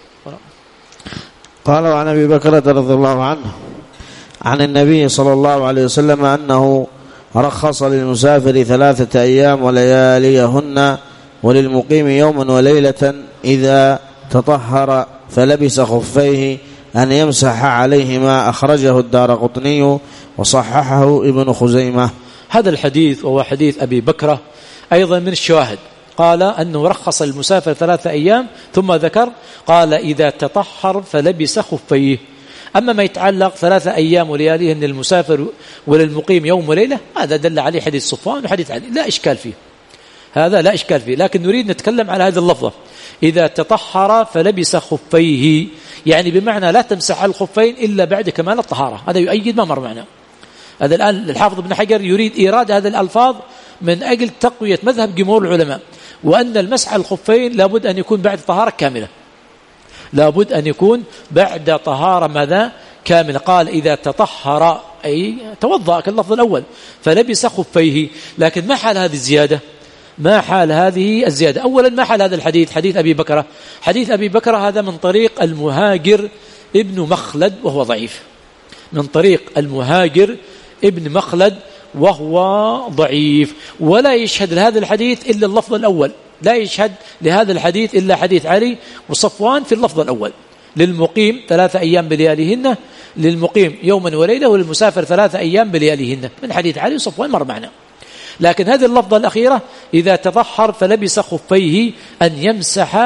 قال عن أبي بكرة رضي الله عنه عن النبي صلى الله عليه وسلم أنه رخص للمسافر ثلاثة أيام ولياليهن، وللمقيم يوما وليلة إذا تطهر فلبس خفيه أن يمسح عليهما. أخرجه الدارقطني وصححه ابن خزيمة. هذا الحديث وهو حديث أبي بكرة أيضا من الشواهد، قال أنه رخص المسافر ثلاثة أيام، ثم ذكر قال إذا تطهر فلبس خفيه. أما ما يتعلق ثلاثة أيام ولياليهن للمسافر وللمقيم يوم وليلة، هذا دل عليه حديث صفوان وحديث علي، لا إشكال فيه، هذا لا إشكال فيه. لكن نريد نتكلم على هذه اللفظة، إذا تطهر فلبس خفيه، يعني بمعنى لا تمسح الخفين إلا بعد كمال الطهارة. هذا يؤيد ما مر معنا. هذا الآن الحافظ ابن حجر يريد إيراد هذه الألفاظ من أجل تقوية مذهب جمهور العلماء، وأن المسح الخفين لابد أن يكون بعد طهارة كاملة، لابد أن يكون بعد طهارة ماذا؟ كاملة. قال إذا تطهر أي توضأ كاللفظ الأول فلبس خفيه. لكن ما حال هذه الزيادة؟ ما حال هذه الزيادة؟ أولا ما حال هذا الحديث؟ حديث أبي بكرة، حديث أبي بكرة هذا من طريق المهاجر ابن مخلد وهو ضعيف، من طريق المهاجر ابن مخلد وهو ضعيف، ولا يشهد لهذا الحديث إلا اللفظ الأول، لا يشهد لهذا الحديث إلا حديث علي وصفوان في اللفظ الأول، للمقيم ثلاثة أيام بلياليهن، للمقيم يوما وليلة، وللمسافر ثلاثة أيام بلياليهن، من حديث علي وصفوان مر معنا. لكن هذه اللفظة الأخيرة إذا تطهر فلبس خفيه أن يمسح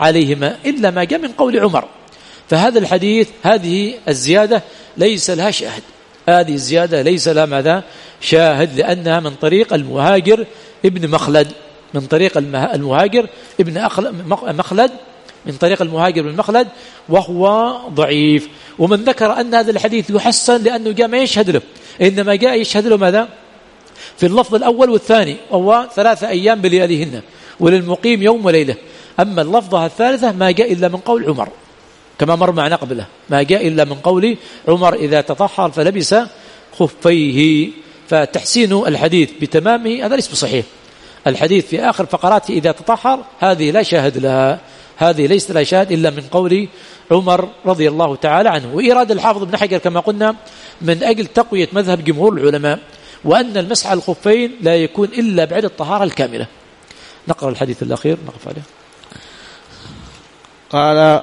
عليهما إلا ما جاء من قول عمر. فهذا الحديث هذه الزيادة ليس لها شاهد، هذه الزيادة ليس لها ماذا شاهد، لأنها من طريق المهاجر ابن مخلد، من طريق المهاجر ابن مخلد، من طريق المهاجر بن مخلد، وهو ضعيف. ومن ذكر أن هذا الحديث يحسن لأنه جاء ما يشهد له، إنما جاء يشهد له ماذا في اللفظ الأول والثاني، وهو ثلاثة أيام بلياليهن وللمقيم يوم وليلة. أما اللفظة الثالثة ما جاء إلا من قول عمر كما مر معنا قبله، ما جاء إلا من قول عمر إذا تطهر فلبس خفيه. فتحسين الحديث بتمامه هذا ليس بصحيح. الحديث في آخر فقراته إذا تطهر هذه لا شاهد لها، هذه ليس لا شاهد إلا من قول عمر رضي الله تعالى عنه. وإراد الحافظ بن حجر كما قلنا من أجل تقوية مذهب جمهور العلماء، وأن المسح على الخفين لا يكون إلا بعد الطهارة الكاملة. نقرأ الحديث الأخير نقف عليه. قال: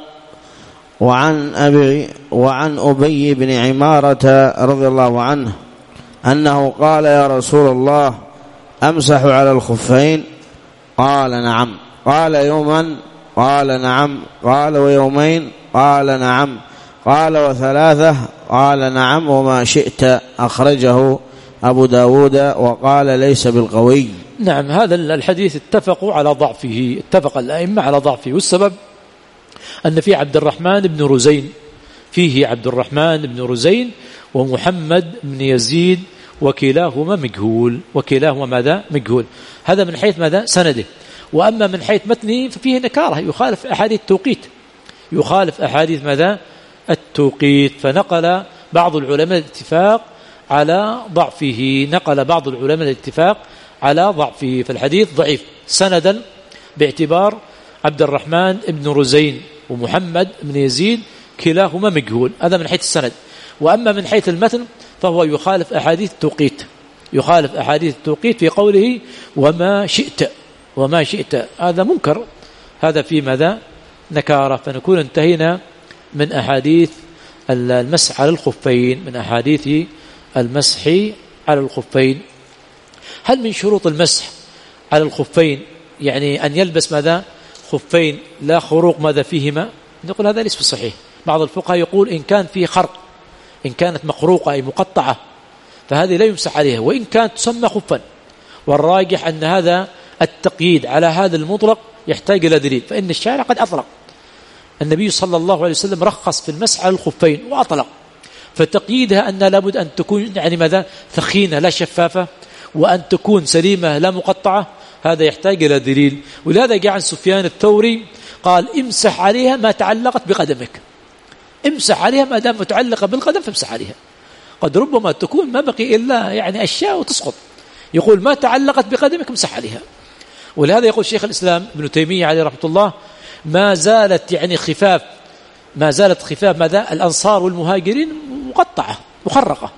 وعن أبي وعن أبي بن عمارة رضي الله عنه أنه قال: يا رسول الله، أمسح على الخفين؟ قال: نعم. قال: يوما؟ قال: نعم. قال: ويومين؟ قال: نعم. قال: وثلاثة؟ قال: نعم. وما شئت. أخرجه أبو داود وقال: ليس بالقوي. نعم، هذا الحديث اتفقوا على ضعفه، اتفق الأئمة على ضعفه، والسبب أن فيه عبد الرحمن بن رزين، فيه عبد الرحمن بن رزين ومحمد بن يزيد، وكلاهما مجهول، وكلاهما ماذا مجهول. هذا من حيث ماذا سنده. وأما من حيث متنه ففيه نكارة، يخالف أحاديث التوقيت، يخالف أحاديث ماذا التوقيت. فنقل بعض العلماء الاتفاق على ضعفه، نقل بعض العلماء الاتفاق على ضعفه. فالحديث ضعيف سندا باعتبار عبد الرحمن بن رزين ومحمد بن يزيد كلاهما مجهول، هذا من حيث السند. وأما من حيث المتن فهو يخالف أحاديث التوقيت، يخالف أحاديث التوقيت في قوله وما شئت، وما شئت هذا منكر، هذا في ماذا نكارة. فنكون انتهينا من أحاديث المسح على الخفين، من أحاديث المسح على الخفين. هل من شروط المسح على الخفين يعني أن يلبس ماذا خفين لا خروق ماذا فيهما؟ نقول هذا ليس صحيح. بعض الفقهاء يقول إن كان في خرق، إن كانت مخروقة أي مقطعة فهذه لا يمسح عليها، وإن كانت تسمى خفا. والراجح أن هذا التقييد على هذا المطلق يحتاج إلى دليل، فإن الشارع قد أطلق، النبي صلى الله عليه وسلم رخص في المسح على الخفين وأطلق، فتقييدها أن لابد أن تكون يعني ماذا ثخينة لا شفافة، وأن تكون سليمة لا مقطعة، هذا يحتاج إلى دليل. ولهذا جاء عن سفيان الثوري قال امسح عليها ما تعلقت بقدمك، امسح عليها ما دام متعلقة بالقدم فامسح عليها، قد ربما تكون ما بقي إلا يعني أشياء وتسقط، يقول ما تعلقت بقدمك امسح عليها. ولهذا يقول شيخ الإسلام ابن تيمية عليه رحمة الله ما زالت يعني خفاف، ما زالت خفاف ماذا الأنصار والمهاجرين مقطعة مخرقة.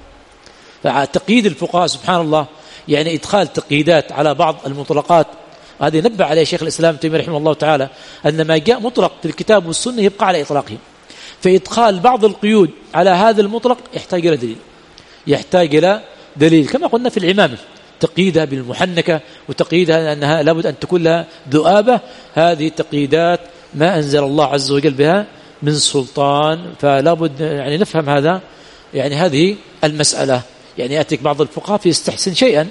فتقييد الفقهاء سبحان الله يعني إدخال تقييدات على بعض المطلقات، هذه نبه عليه شيخ الإسلام تيمية رحمه الله تعالى أن ما جاء مطلق في الكتاب والسنة يبقى على إطلاقه، فإدخال بعض القيود على هذا المطلق يحتاج إلى دليل، يحتاج إلى دليل. كما قلنا في العمامة تقييدها بالمحنكة وتقييدها أنها لابد أن تكون لها ذؤابة، هذه تقييدات ما أنزل الله عز وجل بها من سلطان، فلا بد يعني نفهم هذا يعني هذه المسألة. يعني يأتيك بعض الفقهاء فيستحسن شيئا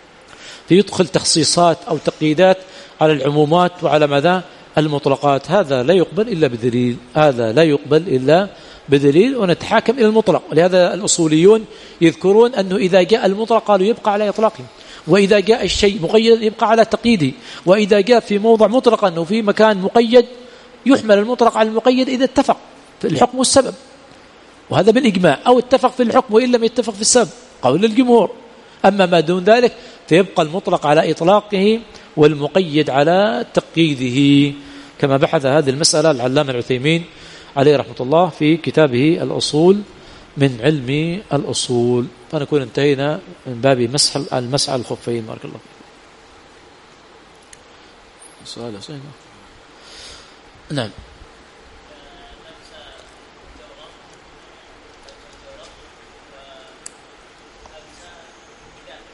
فيدخل تخصيصات أو تقييدات على العمومات وعلى ماذا المطلقات، هذا لا يقبل إلا بدليل، هذا لا يقبل إلا بدليل، ونتحاكم إلى المطلق. ولهذا الأصوليون يذكرون أنه إذا جاء المطلق قالوا يبقى على إطلاقه، وإذا جاء الشيء مقيد يبقى على تقييده، وإذا جاء في موضع مطلقا وفي مكان مقيد يحمل المطلق على المقيد إذا اتفق في الحكم والسبب، وهذا بالإجماع، أو اتفق في الحكم وإن لم يتفق في السبب قول الجمهور. أما ما دون ذلك فيبقى المطلق على إطلاقه والمقيد على تقييده، كما بحث هذه المسألة العلامة العثيمين عليه رحمة الله في كتابه الأصول من علم الأصول. فنكون انتهينا من باب مسح المسح على الخفين. بارك الله سؤال سؤال نعم.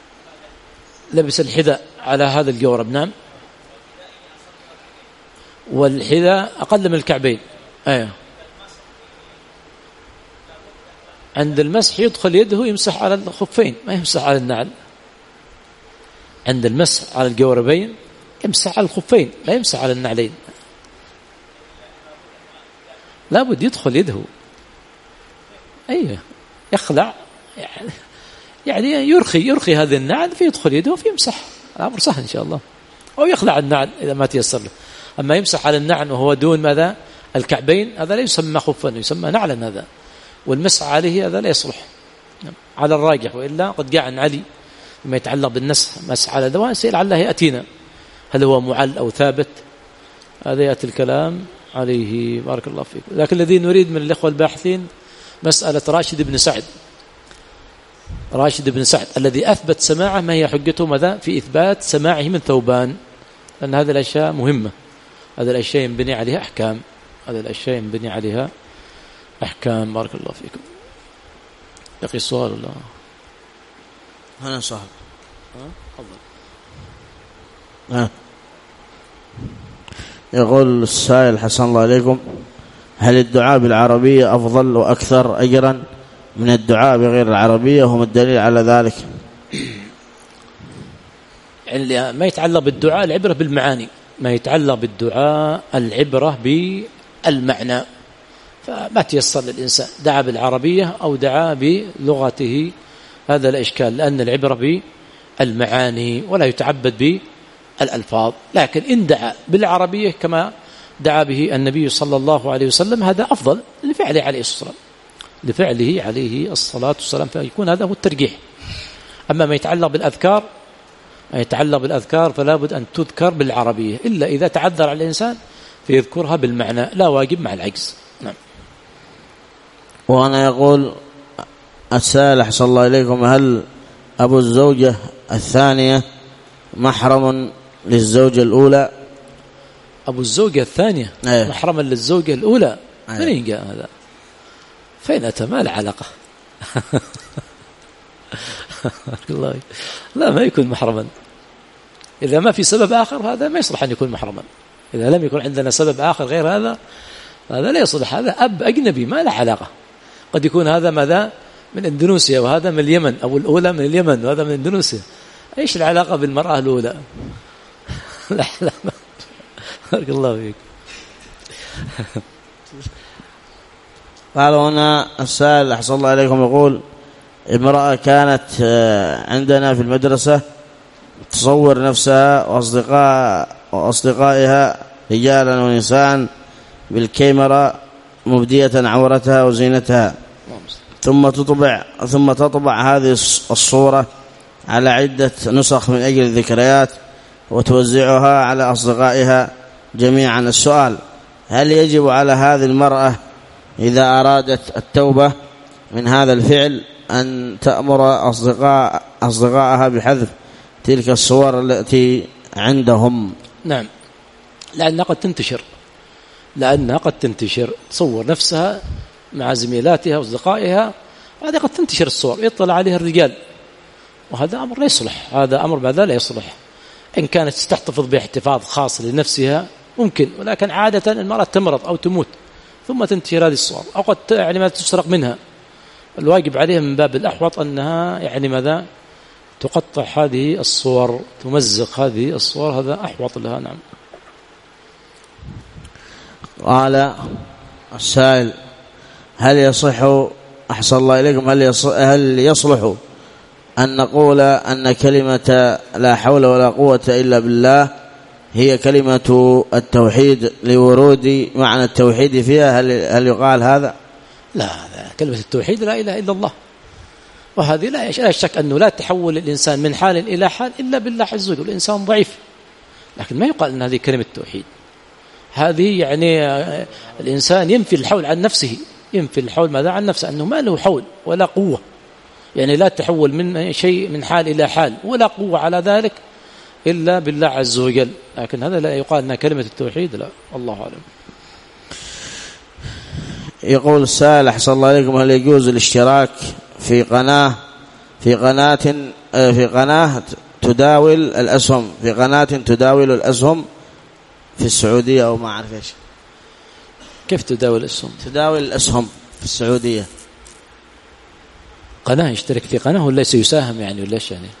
لبس الحذاء على هذا الجورب، نعم، والحذاء أقل من الكعبين. أيه. عند المسح يدخل يده يمسح على الخفين، ما يمسح على النعل. عند المسح على الجوربين يمسح على الخفين، لا يمسح على النعلين. لابد يدخل يده. أيه يخلع يعني يرخي يرخي هذه النعل فيدخل يده فيمسح. الأمر سهل إن شاء الله. أو يخلع النعل إذا ما تيسر له. أما يمسح على النعل وهو دون ماذا الكعبين هذا لا يسمى خفا، يسمى نعلا هذا. والمسح عليه هذا لا يصلح على الراجح، وإلا قد جاء عن علي ما يتعلق بالنسح مسح على دواء لعله يأتينا هل هو معل أو ثابت، هذا يأتي الكلام عليه. بارك الله فيك. لكن الذي نريد من الإخوة الباحثين مسألة راشد بن سعد. راشد بن سعد الذي أثبت سماعه، ما هي حجته ماذا في إثبات سماعه من ثوبان؟ لأن هذه الأشياء مهمة، هذه الأشياء ينبني عليها أحكام، هذه الأشياء ينبني عليها أحكام. بارك الله فيكم. يقي السؤال ولا أنا صاحب تفضل. ها يقول السائل حسن الله عليكم: هل الدعاء بالعربية أفضل وأكثر أجرا من الدعاء بغير العربية؟ وهم الدليل على ذلك؟ يعني ما يتعلق بالدعاء العبرة بالمعاني، ما يتعلق بالدعاء العبرة بالمعنى. فما تيسر للإنسان دعا بالعربية أو دعا بلغته، هذا لا إشكال، لأن العبرة بالمعاني ولا يتعبد بالألفاظ. لكن إن دعا بالعربية كما دعا به النبي صلى الله عليه وسلم هذا أفضل لفعله عليه الصلاة والسلام، لفعله عليه الصلاة والسلام، فيكون هذا هو الترجيح. أما ما يتعلق بالأذكار، ما يتعلق بالأذكار فلا بد أن تذكر بالعربية، إلا إذا تعذر على الإنسان فيذكرها بالمعنى، لا واجب مع العجز. نعم. وأنا يقول السائل أحسن الله إليكم: هل أبو الزوجة الثانية محرم للزوجة الأولى؟ أبو الزوجة الثانية أيه. محرما للزوجة الأولى أيه. منين جاء هذا؟ فين أتى؟ ما العلاقة؟ الله لا، ما يكون محرما إذا ما في سبب آخر، هذا ما يصلح أن يكون محرما. إذا لم يكن عندنا سبب آخر غير هذا، هذا لا يصلح. هذا أب أجنبي ما له علاقة. قد يكون هذا ماذا من إندونيسيا وهذا من اليمن، أو الأولى من اليمن وهذا من إندونيسيا، إيش العلاقة بالمرأة الأولى؟ لا لا بارك الله فيك. قال هنا السائل أحسن الله عليكم يقول: امرأة كانت عندنا في المدرسة تصور نفسها وأصدقاء وأصدقائها رجالا ونساء بالكاميرا مبدية عورتها وزينتها، ثم تطبع ثم تطبع هذه الصورة على عدة نسخ من أجل الذكريات وتوزعها على أصدقائها جميعا. السؤال: هل يجب على هذه المرأة إذا أرادت التوبة من هذا الفعل أن تأمر أصدقاء أصدقائها بحذف تلك الصور التي عندهم؟ نعم، لأنها قد تنتشر لأنها قد تنتشر تصور نفسها مع زميلاتها وأصدقائها، هذه قد تنتشر الصور يطلع عليها الرجال، وهذا أمر لا يصلح. هذا أمر ماذا لا يصلح. إن كانت تحتفظ باحتفاظ خاص لنفسها ممكن، ولكن عادة المرأة تمرض أو تموت ثم تنتشر هذه الصور، أو قد يعني ما تسرق منها. الواجب عليها من باب الأحوط أنها يعني ماذا تقطع هذه الصور، تمزق هذه الصور، هذا أحوط لها. نعم. قال السائل: هل يصح أحسن الله إليكم هل يصح, هل يصلح أن نقول أن كلمة لا حول ولا قوة إلا بالله هي كلمة التوحيد لورود معنى التوحيد فيها؟ هل, هل يقال هذا؟ لا، كلمة التوحيد لا إله إلا الله، وهذه لا شك أنه لا تحول الإنسان من حال إلى حال إلا بالله عز وجل. الإنسان ضعيف، لكن ما يقال أن هذه كلمة التوحيد. هذه يعني الإنسان ينفي الحول عن نفسه، ينفي الحول ماذا عن نفسه، أنه ما له حول ولا قوة، يعني لا تحول من شيء من حال إلى حال ولا قوة على ذلك إلا بالله عز وجل. لكن هذا لا يقال أنها كلمة التوحيد، لا، الله أعلم. يقول السائل أحسن الله عليكم: هل يجوز الاشتراك في قناة في قناة في قناة تداول الأسهم في قناة تداول الأسهم في السعودية أو ما أعرف إيش. كيف تداول الأسهم؟ تداول الأسهم في السعودية. قناة يشترك في قناة ولا سيساهم يعني ولا إيش يعني؟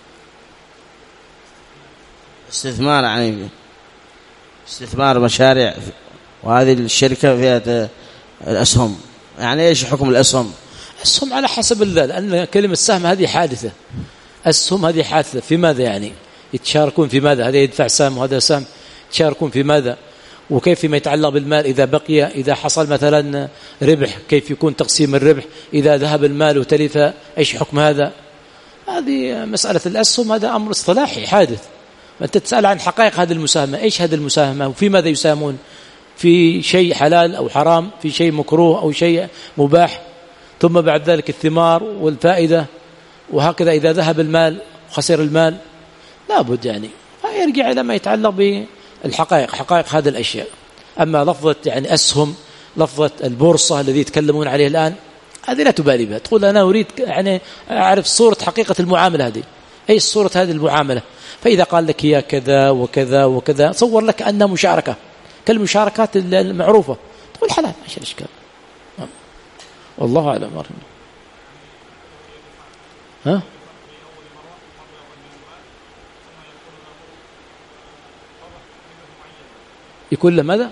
استثمار يعني استثمار مشاريع، وهذه الشركة فيها الأسهم. يعني إيش حكم الأسهم؟ الأسهم على حسب الله، لأن كلمة سهم هذه حادثة. الأسهم هذه حادثة في ماذا يعني؟ يتشاركون في ماذا؟ هذا يدفع سهم وهذا سهم، يتشاركون في ماذا؟ وكيف فيما يتعلق بالمال إذا بقي، إذا حصل مثلا ربح كيف يكون تقسيم الربح، إذا ذهب المال وتلف إيش حكم هذا؟ هذه مسألة الأسهم، هذا أمر اصطلاحي حادث. أنت تسأل عن حقائق هذه المساهمة، إيش هذه المساهمة وفي ماذا يساهمون؟ في شيء حلال أو حرام، في شيء مكروه أو شيء مباح، ثم بعد ذلك الثمار والفائدة، وهكذا إذا ذهب المال خسر المال لابد يعني يرجع إلى ما يتعلق بالحقائق، حقائق هذه الأشياء. أما لفظة يعني أسهم، لفظة البورصة الذي يتكلمون عليه الآن، هذه لا تبالي بها. تقول أنا أريد يعني أعرف صورة حقيقة المعاملة هذه، أي صورة هذه المعاملة. فإذا قال لك هي كذا وكذا وكذا، صور لك أنها مشاركة كالمشاركات المعروفة، تقول حلال، ايش الاشكال؟ والله اعلم. ها يكون له ماذا؟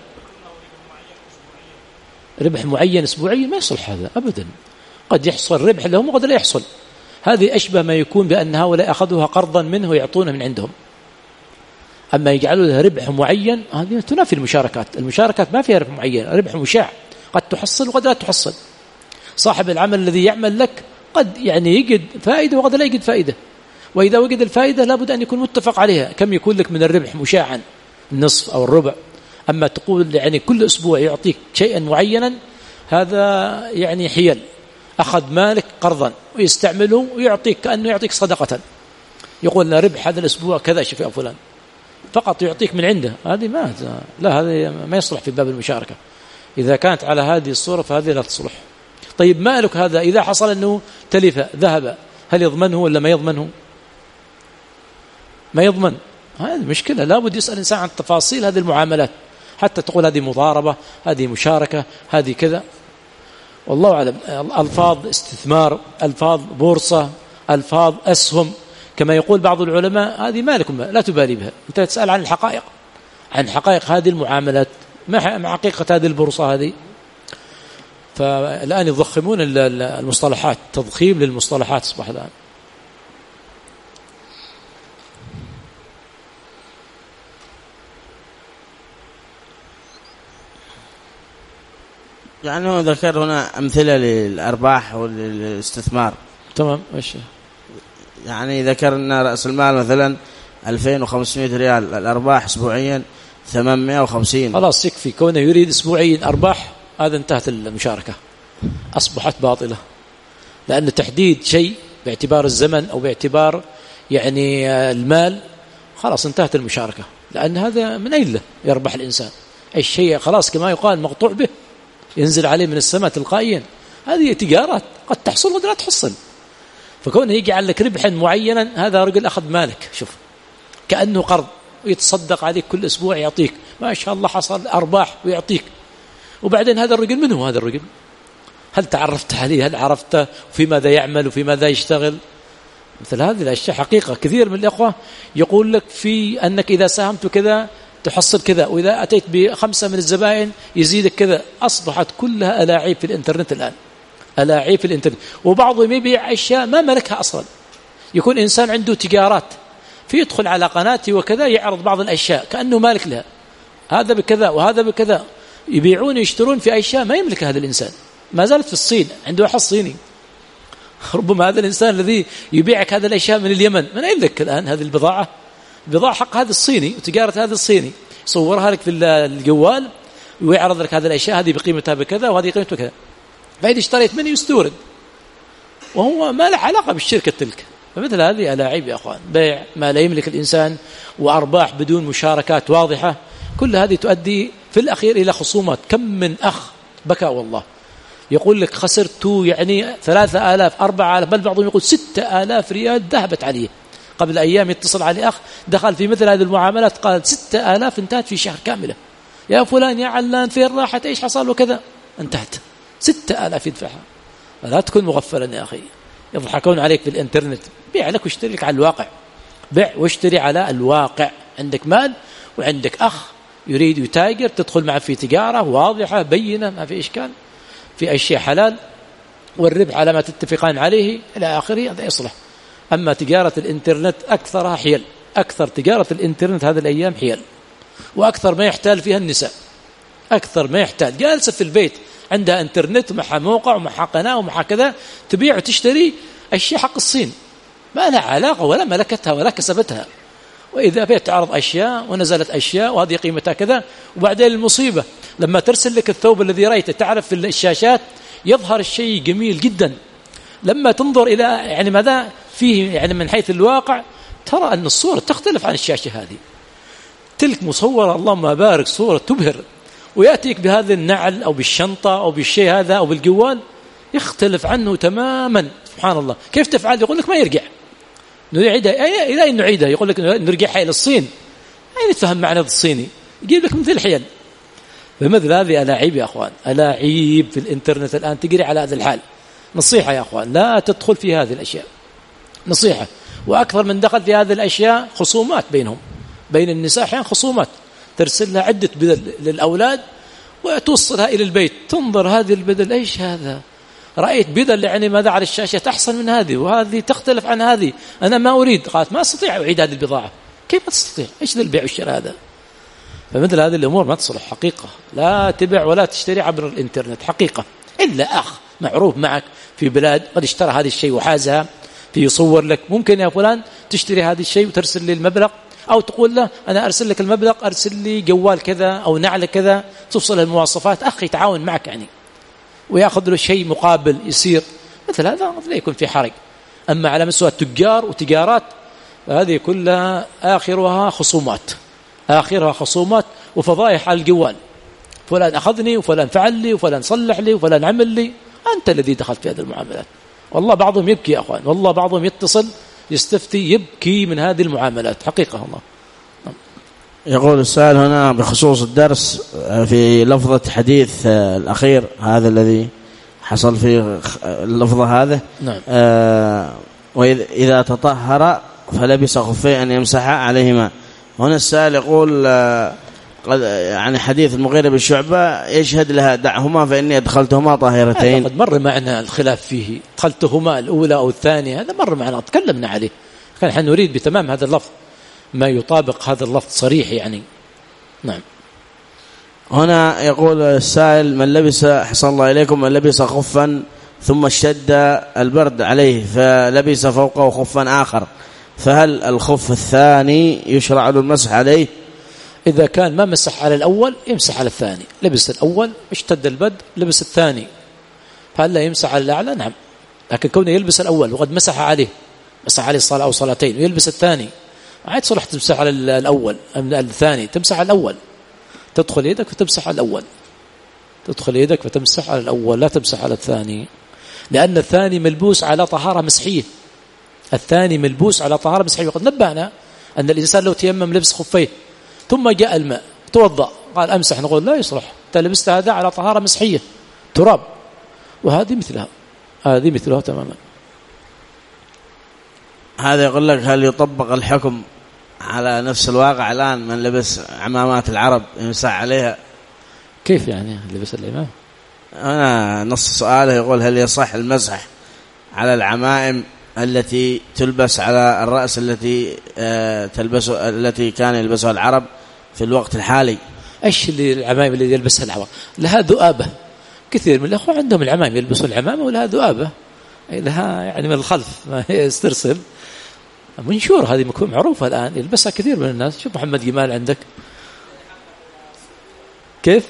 ربح معين اسبوعيا؟ ما يصلح هذا ابدا. قد يحصل ربح لهم وقد لا يحصل. هذه اشبه ما يكون بان هؤلاء اخذوها قرضا منه ويعطونه من عندهم. أما يجعلوا لها ربح معين، هذه تنافي المشاركات. المشاركات ما فيها ربح معين، ربح مشاع، قد تحصل وقد لا تحصل. صاحب العمل الذي يعمل لك قد يعني يجد فائدة وقد لا يجد فائدة، وإذا وجد الفائدة لابد أن يكون متفق عليها. كم يكون لك من الربح مشاعا؟ النصف أو الربع. أما تقول يعني كل أسبوع يعطيك شيئا معينا، هذا يعني حيل. أخذ مالك قرضا ويستعمله ويعطيك كأنه يعطيك صدقة، يقول لنا ربح هذا الأسبوع كذا شفاء فلان، فقط يعطيك من عنده. هذه ما لا، هذا ما يصلح في باب المشاركة. إذا كانت على هذه الصورة فهذه لا تصلح. طيب مالك هذا إذا حصل أنه تلف ذهب، هل يضمنه ولا ما يضمنه؟ ما يضمن. هذه مشكلة، لابد يسأل الإنسان عن تفاصيل هذه المعاملات حتى تقول هذه مضاربة، هذه مشاركة، هذه كذا. والله أعلم. ألفاظ استثمار، ألفاظ بورصة، ألفاظ أسهم، كما يقول بعض العلماء، هذه ما لكم لا تبالي بها. أنت تسأل عن الحقائق، عن حقائق هذه المعاملات، ما حقيقة هذه البورصة هذه. فالآن يضخمون المصطلحات، تضخيم للمصطلحات أصبح الآن. يعني ذكر هنا أمثلة للأرباح والاستثمار. تمام. إيش يعني ذكر أن رأس المال مثلا ألفين وخمسمائة ريال، الأرباح أسبوعيا ثمانمائة وخمسين. خلاص يكفي. كونه يريد أسبوعيا أرباح، هذا انتهت المشاركة، أصبحت باطلة. لأن تحديد شيء باعتبار الزمن أو باعتبار يعني المال، خلاص انتهت المشاركة. لأن هذا من أين له يربح الإنسان؟ أي شيء خلاص كما يقال مقطوع به، ينزل عليه من السماء تلقائيا. هذه تجارات قد تحصل وقد لا تحصل. فكونه يجعل لك ربحا معينا، هذا رجل أخذ مالك، شوف كأنه قرض، ويتصدق عليك كل أسبوع يعطيك، ما شاء الله حصل أرباح ويعطيك. وبعدين هذا الرجل من هو هذا الرجل؟ هل تعرفت عليه؟ هل عرفته؟ وفي ماذا يعمل وفي ماذا يشتغل؟ مثل هذه الأشياء حقيقة. كثير من الأخوة يقول لك في أنك إذا ساهمت كذا تحصل كذا، وإذا أتيت بخمسة من الزبائن يزيدك كذا. أصبحت كلها ألاعيب في الإنترنت الآن، ألاعيب في الإنترنت. وبعضهم يبيع أشياء ما ملكها أصلا. يكون إنسان عنده تجارات، فيدخل على قناته وكذا يعرض بعض الأشياء كأنه مالك لها، هذا بكذا وهذا بكذا. يبيعون يشترون في أشياء ما يملكها هذا الإنسان. ما زالت في الصين، عنده واحد صيني، ربما هذا الإنسان الذي يبيعك هذه الأشياء من اليمن، من أين لك الآن هذه البضاعة؟ بضاعة حق هذا الصيني، وتجارة هذا الصيني، صورها لك في الجوال ويعرض لك هذه الأشياء، هذه بقيمتها بكذا وهذه قيمتها كذا. فإذا اشتريت منه يستورد، وهو ما له علاقة بالشركة تلك. فمثل هذه ألاعيب يا أخوان، بيع ما لا يملك الإنسان وأرباح بدون مشاركات واضحة. كل هذه تؤدي في الأخير إلى خصومات. كم من أخ بكى والله يقول لك خسرت يعني ثلاثة آلاف أربعة آلاف، بل بعضهم يقول ستة آلاف ريال ذهبت عليه. قبل أيام يتصل علي أخ دخل في مثل هذه المعاملات، قال ستة آلاف انتهت في شهر كاملة. يا فلان يا علان فين راحت، إيش حصل وكذا، انتهت. ستة آلاف يدفعها. لا تكون مغفلا يا أخي، يضحكون عليك في الإنترنت. بيع لك واشتري لك على الواقع، بيع واشتري على الواقع. عندك مال وعندك أخ يريد يتاجر، تدخل معه في تجارة واضحة بينة ما في إشكال، في أشياء حلال، والربح على ما تتفقان عليه إلى آخره، هذا يصلح. أما تجارة الإنترنت أكثرها حيل، أكثر تجارة الإنترنت هذه الأيام حيل، وأكثر ما يحتال فيها النساء، أكثر ما يحتال جالسة في البيت عندها إنترنت ومعها موقع ومعها قناة ومعها كذا، تبيع وتشتري أشياء حق الصين ما لها علاقة ولا ملكتها ولا كسبتها. وإذا بيت تعرض أشياء ونزلت أشياء وهذه قيمتها كذا، وبعدين المصيبة لما ترسل لك الثوب الذي رأيته، تعرف في الشاشات يظهر الشيء جميل جدا، لما تنظر إلى يعني ماذا فيه يعني من حيث الواقع، ترى أن الصورة تختلف عن الشاشة هذه. تلك مصورة اللهم بارك صورة تبهر، ويأتيك بهذا النعل أو بالشنطة أو بالشيء هذا أو بالجوال يختلف عنه تماما. سبحان الله، كيف تفعل؟ يقول لك ما يرجع، نعيدها إلى أن نعيدها، يقول لك نرجعها إلى الصين. أين تفهم معنى الصيني؟ يجيب لك مثل الحيل. فمثل هذه ألاعيب يا أخوان، ألاعيب في الإنترنت الآن تجري على هذا الحال. نصيحة يا أخوان، لا تدخل في هذه الأشياء، نصيحة. وأكثر من دخل في هذه الأشياء خصومات بينهم، بين النساء أحيانا خصومات، ترسل لها عدة بدل للأولاد وتوصلها إلى البيت، تنظر هذه البدل إيش هذا، رأيت بدل يعني ماذا على الشاشة أحسن من هذه، وهذه تختلف عن هذه، أنا ما أريد، قالت ما أستطيع أعيد هذه البضاعة. كيف ما تستطيع؟ إيش ذا البيع والشراء هذا؟ فمثل هذه الأمور ما تصلح حقيقة. لا تبع ولا تشتري عبر الإنترنت حقيقة، إلا أخ معروف معك في بلاد قد اشترى هذا الشيء وحازها، في يصور لك ممكن يا فلان تشتري هذا الشيء وترسل لي المبلغ، أو تقول له أنا أرسل لك المبلغ، أرسل لي جوال كذا أو نعل كذا، تفصل المواصفات، أخي يتعاون معك يعني ويأخذ له شيء مقابل يصير. مثل هذا لا يكون في حرج. أما على مستوى التجار وتجارات هذه كلها آخرها خصومات، آخرها خصومات وفضائح على الجوال، فلان أخذني وفلان فعل لي وفلان صلح لي وفلان عمل لي، أنت الذي دخلت في هذه المعاملات. والله بعضهم يبكي يا أخوان، والله بعضهم يتصل يستفتي يبكي من هذه المعاملات حقيقة. الله يقول السائل هنا بخصوص الدرس في لفظة حديث الأخير هذا الذي حصل في اللفظة هذا، نعم. آه وإذا تطهر فلبس خفيه أن يمسح عليهما. هنا السائل يقول آه يعني حديث المغيرة بالشعبة يشهد لها دعهما فإني أدخلتهما طاهرتين. قد مر معنا الخلاف فيه، دخلتهما الأولى أو الثانية، هذا مر معنا تكلمنا عليه. نحن نريد بتمام هذا اللفظ ما يطابق هذا اللفظ صريح يعني. نعم. هنا يقول السائل من لبس حسن الله إليكم من لبس خفا ثم اشتد البرد عليه فلبس فوقه خفا آخر، فهل الخف الثاني يشرع له المسح عليه؟ إذا كان ما مسح على الأول يمسح على الثاني، لبس الأول اشتد البرد لبس الثاني، فهل لا يمسح على الأعلى؟ نعم. لكن كونه يلبس الأول وقد مسح عليه، مسح عليه صلاة أو صلاتين، ويلبس الثاني، عاد صلح تمسح على الأول أم الثاني؟ تمسح على الأول، تدخل يدك وتمسح على الأول، تدخل يدك وتمسح على الأول، لا تمسح على الثاني، لأن الثاني ملبوس على طهارة مسحية، الثاني ملبوس على طهارة مسحية. وقد نبهنا أن الإنسان لو تيمم لبس خفيه ثم جاء الماء توضأ قال أمسح، نقول لا يصلح، أنت لبست هذا على طهارة مسحية تراب، وهذه مثلها، هذه مثلها تماما. هذا يقول لك هل يطبق الحكم على نفس الواقع الآن من لبس عمامات العرب يمسح عليها؟ كيف يعني لبس العمام؟ أنا نص سؤاله يقول هل يصح المسح على العمائم التي تلبس على الرأس التي تلبس التي كان يلبسها العرب في الوقت الحالي؟ ايش اللي العمائم اللي يلبسها العرب؟ لها ذؤابة، كثير من الأخوة عندهم العمائم يلبسوا العمامة ولها ذؤابة، لها يعني من الخلف ما يسترسل، منشور هذه مكون معروفة الآن يلبسها كثير من الناس. شوف محمد جمال عندك كيف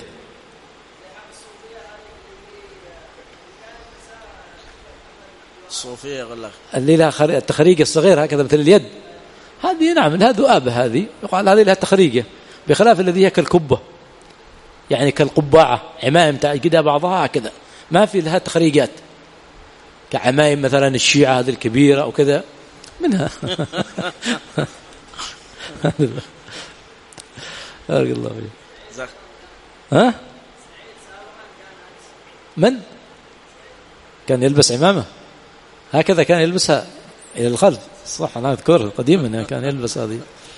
الصوفية يقول لك اللي لها التخريجة الصغيرة هكذا مثل اليد، هذه نعم لها ذؤابة، هذه يقال هذه لها تخريجة، بخلاف الذي هي كالكبة يعني كالقبعة، عمائم كده بعضها كذا ما في لها تخريجات كعمائم مثلا الشيعة هذه الكبيرة أو كذا منها. بارك الله فيك. ها؟ من كان يلبس عمامة هكذا؟ كان يلبسها إلى الخلف، صح؟ أنا أذكر قديما كان يلبس هذه.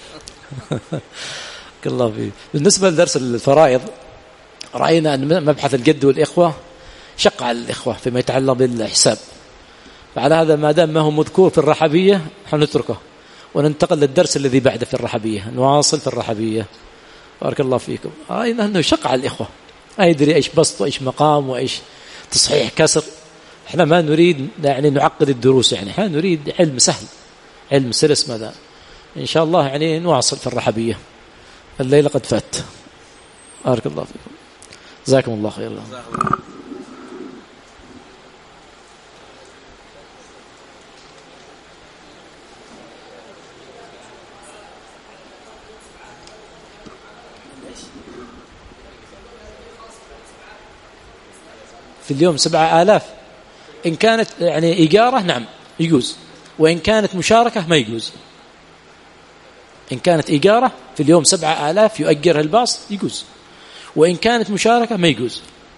الله فيه. بالنسبة لدرس الفرائض رأينا أن مبحث الجد والإخوة شق على الإخوة فيما يتعلق بالحساب، فعلى هذا ما دام ما هو مذكور في الرحبية حنتركه وننتقل للدرس الذي بعده في الرحبية، نواصل في الرحبية. بارك الله فيكم. رأينا أنه شق على الإخوة، ما يدري إيش بسط وإيش مقام وإيش تصحيح كسر. إحنا ما نريد يعني نعقد الدروس، يعني إحنا نريد علم سهل، علم سلس. ماذا إن شاء الله يعني نواصل في الرحبية، الليلة قد فات. بارك الله فيكم، جزاكم الله خير. في اليوم سبعة آلاف إن كانت يعني إيجارة نعم يجوز، وإن كانت مشاركة ما يجوز. إن كانت إيجارة في اليوم سبعة آلاف يؤجرها الباص يجوز، وإن كانت مشاركة ما يجوز.